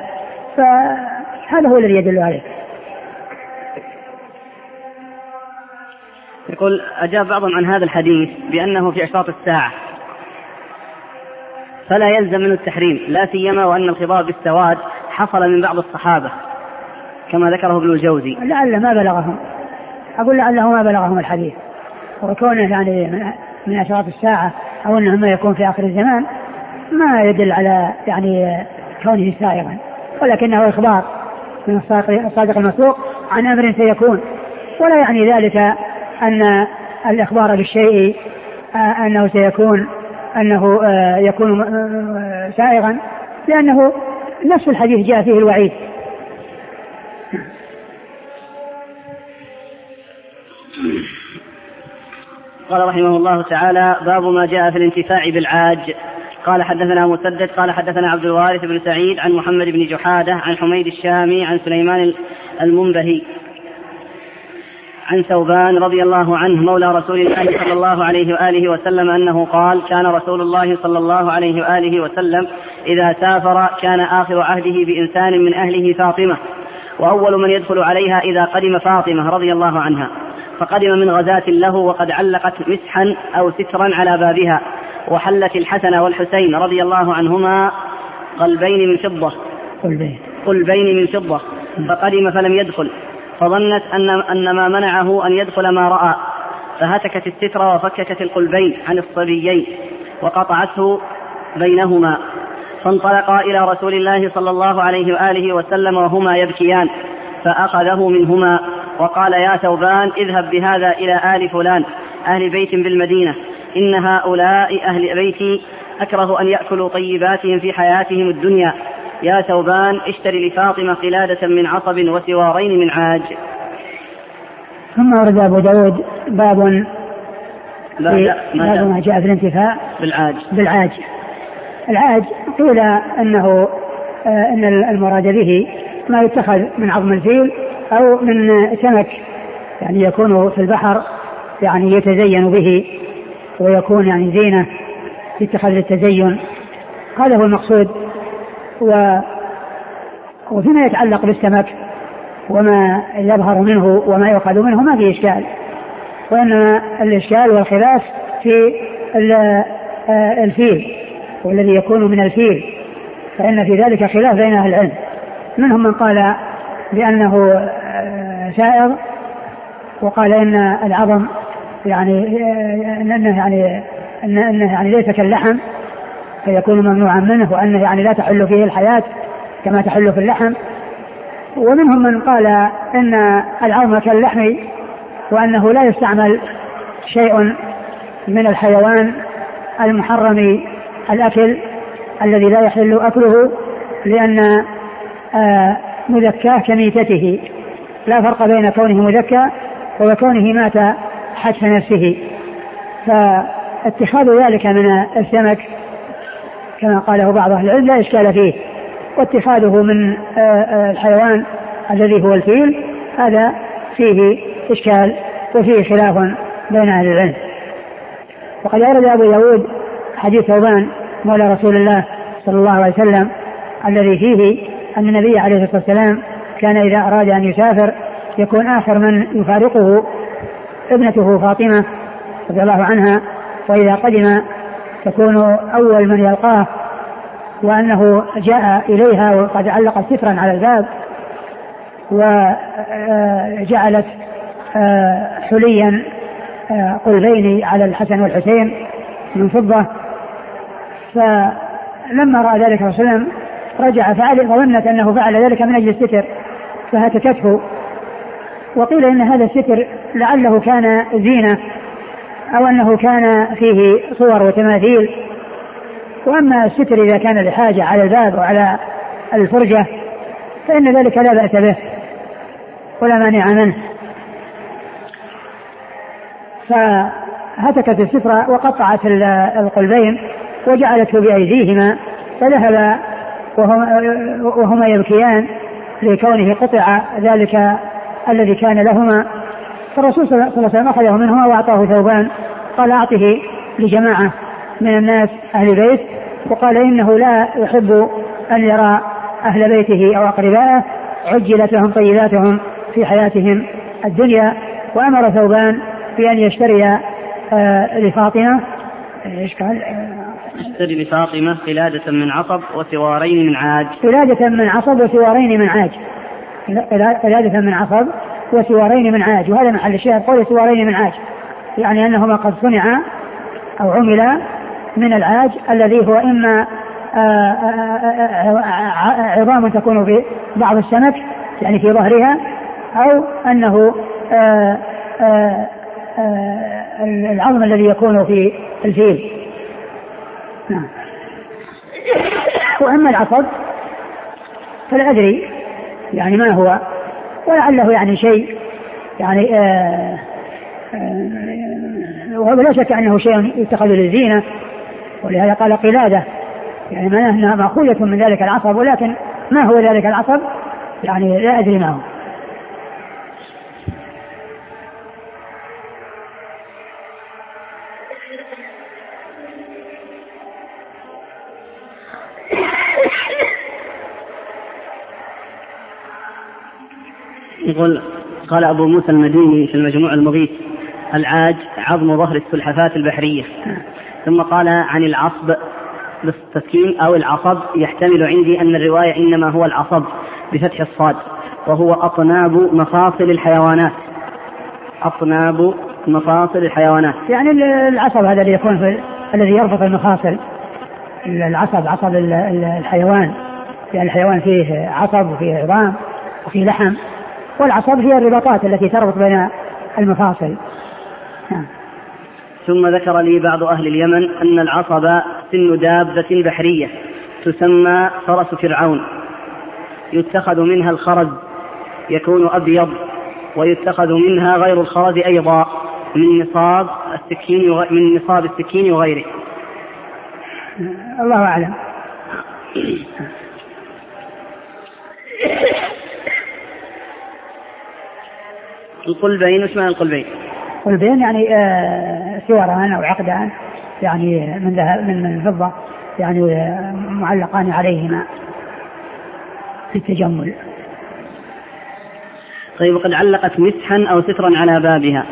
فهذا هو الذي يدل عليه. يقول أجاب بعضهم عن هذا الحديث بأنه في أشراط الساعة فلا يلزم منه التحريم، لا سيما وأن الخضاب بالسواد حصل من بعض الصحابة كما ذكره ابن الجوزي. لعل ما بلغهم، أقول لعله ما بلغهم الحديث، وكونه يعني من أشراط الساعة أو أنه ما يكون في آخر الزمان ما يدل على يعني كونه سائغا، ولكنه إخبار من الصادق المصدوق عن أمر سيكون، ولا يعني ذلك أن الإخبار بالشيء أنه سيكون أنه يكون سائغا، لأنه نفس الحديث جاء فيه الوعيد. قال رحمه الله تعالى: باب ما جاء في الانتفاع بالعاج. قال حدثنا مسدد قال حدثنا عبد الوارث بن سعيد عن محمد بن جحادة عن حميد الشامي عن سليمان المنبهي عن ثوبان رضي الله عنه مولى رسول الله صلى الله عليه وآله وسلم أنه قال: كان رسول الله صلى الله عليه وآله وسلم إذا سافر كان آخر عهده بإنسان من أهله فاطمة، وأول من يدخل عليها إذا قدم فاطمة رضي الله عنها، فقدم من غزاة له وقد علقت مسحا أو سترا على بابها، وحلت الحسن والحسين رضي الله عنهما قلبين من فضة قلبين من فضة فقدم فلم يدخل، فظنت أن, أن ما منعه أن يدخل ما رأى، فهتكت الستر وفككت القلبين عن الصبيين وقطعته بينهما، فانطلقا إلى رسول الله صلى الله عليه وآله وسلم وهما يبكيان، فأخذه منهما وقال: يا ثوبان اذهب بهذا إلى آل فلان أهل بيت بالمدينة، إن هؤلاء أهل بيتي أكره أن يأكلوا طيباتهم في حياتهم الدنيا. يا ثوبان اشتري لفاطمة قلادة من عصب وسوارين من عاج. ثم ورد أبو داود باب ما جاء في الانتفاع بالعاج. بالعاج العاج قيل أنه آه أن المراد به ما يتخذ من عظم الفيل أو من سمك، يعني يكون في البحر يعني يتزين به ويكون يعني زينة يتخذ للتزين، هذا هو المقصود. و... وفيما يتعلق بالسمك وما يظهر منه وما يؤخذ منه ما في إشكال، وإنما الإشكال والخلاف في الفيل والذي يكون من الفيل، فإن في ذلك خلاف بين أهل العلم، منهم من قال بأنه سائغ وقال إن العظم يعني أنه يعني أنه يعني ليس كاللحم فيكون ممنوعا منه، وأنه يعني لا تحل فيه الحياة كما تحل في اللحم، ومنهم من قال إن العظم كاللحم وأنه لا يستعمل شيء من الحيوان المحرم الأكل الذي لا يحل أكله، لأن مذكاه كميتته، لا فرق بين كونه مذكى وكونه مات حتف نفسه، فاتخاذ ذلك من السمك كما قاله بعض أهل العلم لا إشكال فيه، واتخاذه من الحيوان الذي هو الفيل هذا فيه إشكال وفيه خلاف بين أهل العلم. وقد أورد أبو داود حديث ثوبان مولى رسول الله صلى الله عليه وسلم الذي فيه أن النبي عليه الصلاة والسلام كان إذا أراد أن يسافر يكون آخر من يفارقه ابنته فاطمة رضي الله عنها، وإذا قدم تكون أول من يلقاه، وأنه جاء إليها وقد علق سترا على الباب وجعلت حليا قلبين على الحسن والحسين من فضة، فلما رأى ذلك الرسول صلى الله عليه وسلم رجع فعل وظنت أنه فعل ذلك من أجل الستر فهتكته، وقيل إن هذا الستر لعله كان زينة أو أنه كان فيه صور وتماثيل، وأما الستر إذا كان لحاجة على الباب وعلى الفرجة فإن ذلك لا بأس به ولا مانع منه. فهتكت الستر وقطعت القلبين وجعلته بأيديهما، فذهب وهما يبكيان لكونه قطع ذلك الذي كان لهما، فالرسول صلى الله عليه وسلم أخذه منهما وأعطاه ثوبان، قال أعطه لجماعة من الناس أهل البيت، وقال إنه لا يحب أن يرى أهل بيته أو أقربائه عجلت لهم طيباتهم في حياتهم الدنيا، وأمر ثوبان بأن يشتري آه لفاطمة ايش قال؟ اشتري لفاطمة قلادة من عصب وسوارين من عاج. قلادة من عصب وسوارين من عاج. قلادة من عصب وسوارين من عاج. وهذا محل الشاهد قول سوارين من عاج، يعني أنهما قد صنع أو عمل من العاج الذي هو إما عظام تكون في بعض السمك يعني في ظهرها، أو أنه آآ آآ العظم الذي يكون في الفيل. نعم. وأما العصب فلا أدري يعني ما هو، ولعله يعني شيء يعني ولا شك أنه شيء يتخذ للزينة، ولهذا قال قلادة يعني معناها مأخوذة من ذلك العصب، ولكن ما هو ذلك العصب يعني لا أدري ما هو. يقول قال أبو موسى المديني في المجموع المغيث: العاج عظم ظهر السلحفاة البحرية. ثم قال عن العصب بالتسكين أو العصب: يحتمل عندي أن الرواية إنما هو العصب بفتح الصاد، وهو أطناب مفاصل الحيوانات. أطناب مفاصل الحيوانات يعني العصب هذا اللي يكون في الذي يربط المفاصل. العصب عصب الحيوان، يعني الحيوان فيه عصب وفيه عظام وفيه لحم، والعصب هي الرباطات التي تربط بين المفاصل. ثم ذكر لي بعض أهل اليمن أن العصب سن دابة بحرية تسمى فرس فرعون، يتخذ منها الخرز يكون أبيض، ويتخذ منها غير الخرز أيضا من نصاب السكين من نصاب السكين وغيره. الله أعلم. القلبين، وش معنى القلبين؟ القلبين يعني آه سواران أو عقدان يعني من ذهب من فضة، يعني معلقان عليهما في التجمل. طيب، وقد علقت مسحا أو سترا على بابها،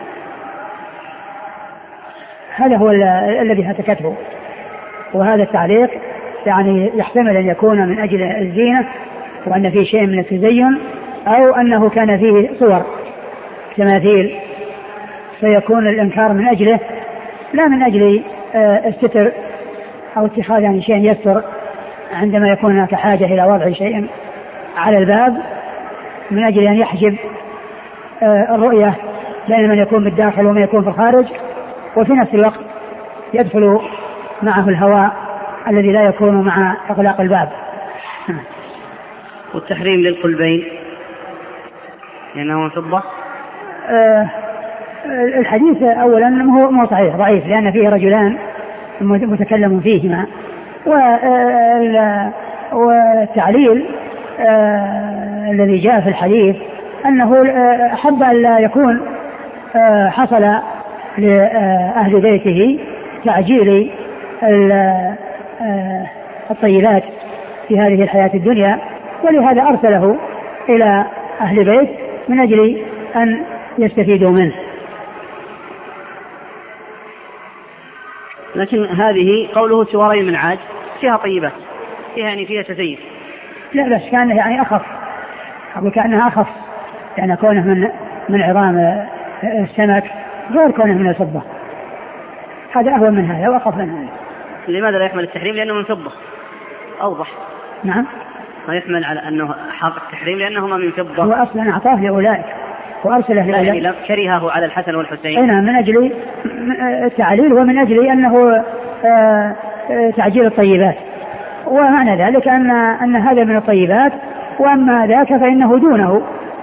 هذا هو الذي هتكته، وهذا التعليق يعني يحتمل أن يكون من أجل الزينة وأن فيه شيء من التزين، أو أنه كان فيه صور تماثيل فيكون الإنكار من أجله لا من أجل الستر أو اتخاذ يعني شيء يستر عندما يكون هناك حاجة إلى وضع شيء على الباب من أجل أن يحجب الرؤية بين من يكون بالداخل ومن يكون في الخارج، وفي نفس الوقت يدخل معه الهواء الذي لا يكون مع إغلاق الباب. والتحريم للقلبين لأنه من فضة. آه الحديث أولا هو مو صحيح، ضعيف، لأن فيه رجلان متكلم فيهما، والتعليل آه الذي جاء في الحديث أنه أحب أن لا يكون آه حصل لأهل بيته تعجيل آه الطيبات في هذه الحياة الدنيا، ولهذا أرسله إلى أهل بيت من أجل أن يستفيدوا منه. لكن هذه قوله سوارين من عاج فيها طيبات، فيها يعني فيها تزين. لا بس كان يعني أخف، أقول كأنها أخف، يعني كونه من من عظام السمك غير كونه من الفضة، هذا أهون من هذا وأخف من هذا. لماذا لا يحمل التحريم؟ لأنه من فضة أوضح. نعم، ما يحمل على أنه حق التحريم لأنهما من فضة. هو أصلا أعطاه لأولئك وأرسله لأولئك، يعني كرهه على الحسن والحسين. أنا من أجل التعليل ومن أجل أنه تعجيل الطيبات، ومعنى ذلك أن أن هذا من الطيبات، وأما ذاك فإنه دونه.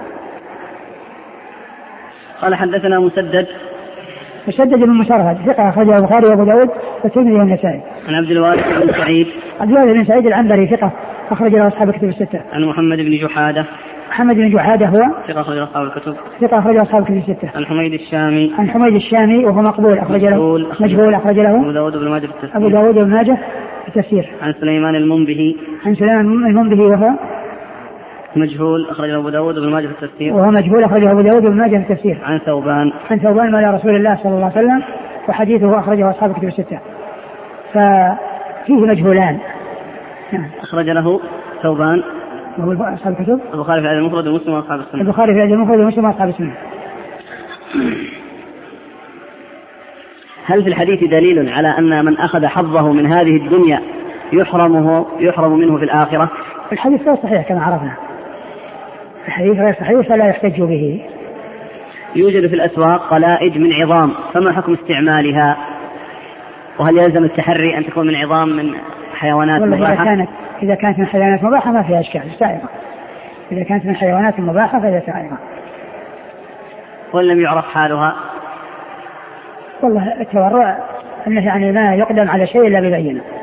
قال حدثنا مسدد مسدد بن مسرهد ثقة أخرجه البخاري وأبو داود والترمذي والنسائي. عن عبد الوارث بن سعيد عبد الوارث بن سعيد العنبري ثقة أخرج له أصحاب الكتب الستة. عن محمد بن جحادة محمد بن جحادة هو ثقة أخرج أصحاب الكتب ثقة أخرج أصحاب الكتب الستة. عن حميد الشامي عن حميد الشامي وهو مقبول أخرج له مجهول أخرج له أبو داود بن ماجه في التفسير. أبو داود بن ماجه في التفسير. عن سليمان المنبهي عن سليمان المنبهي وهو مجهول أخرجه أبو داود وابن ماجه في التفسير. وهو مجهول أخرجه أبو داود وابن ماجه في التفسير. عن ثوبان. عن ثوبان مولى رسول الله صلى الله عليه وسلم، وحديثه أخرجه أصحاب الكتب الستة. ففيه مجهولان. أخرج له ثوبان وهو أصحاب الكتب البخاري في الأدب المفرد ومسلم وأصحاب السنة. البخاري في الأدب المفرد ومسلم وأصحاب السنة. هل في الحديث دليل على أن من أخذ حظه من هذه الدنيا يحرمه يحرم منه في الآخرة؟ الحديث غير صحيح كما عرفنا، الحديث غير صحيح فلا يحتج به. يوجد في الأسواق قلائد من عظام، فما حكم استعمالها؟ وهل يلزم التحري أن تكون من عظام من حيوانات مباحة؟ إذا كانت إذا كانت من حيوانات مباحة ما فيها إشكال، سائغة. إذا كانت من حيوانات مباحة فهي سائغة. وإن لم يعرف حالها؟ والله التورع أنه يعني ما يقدم على شيء إلا ببينه.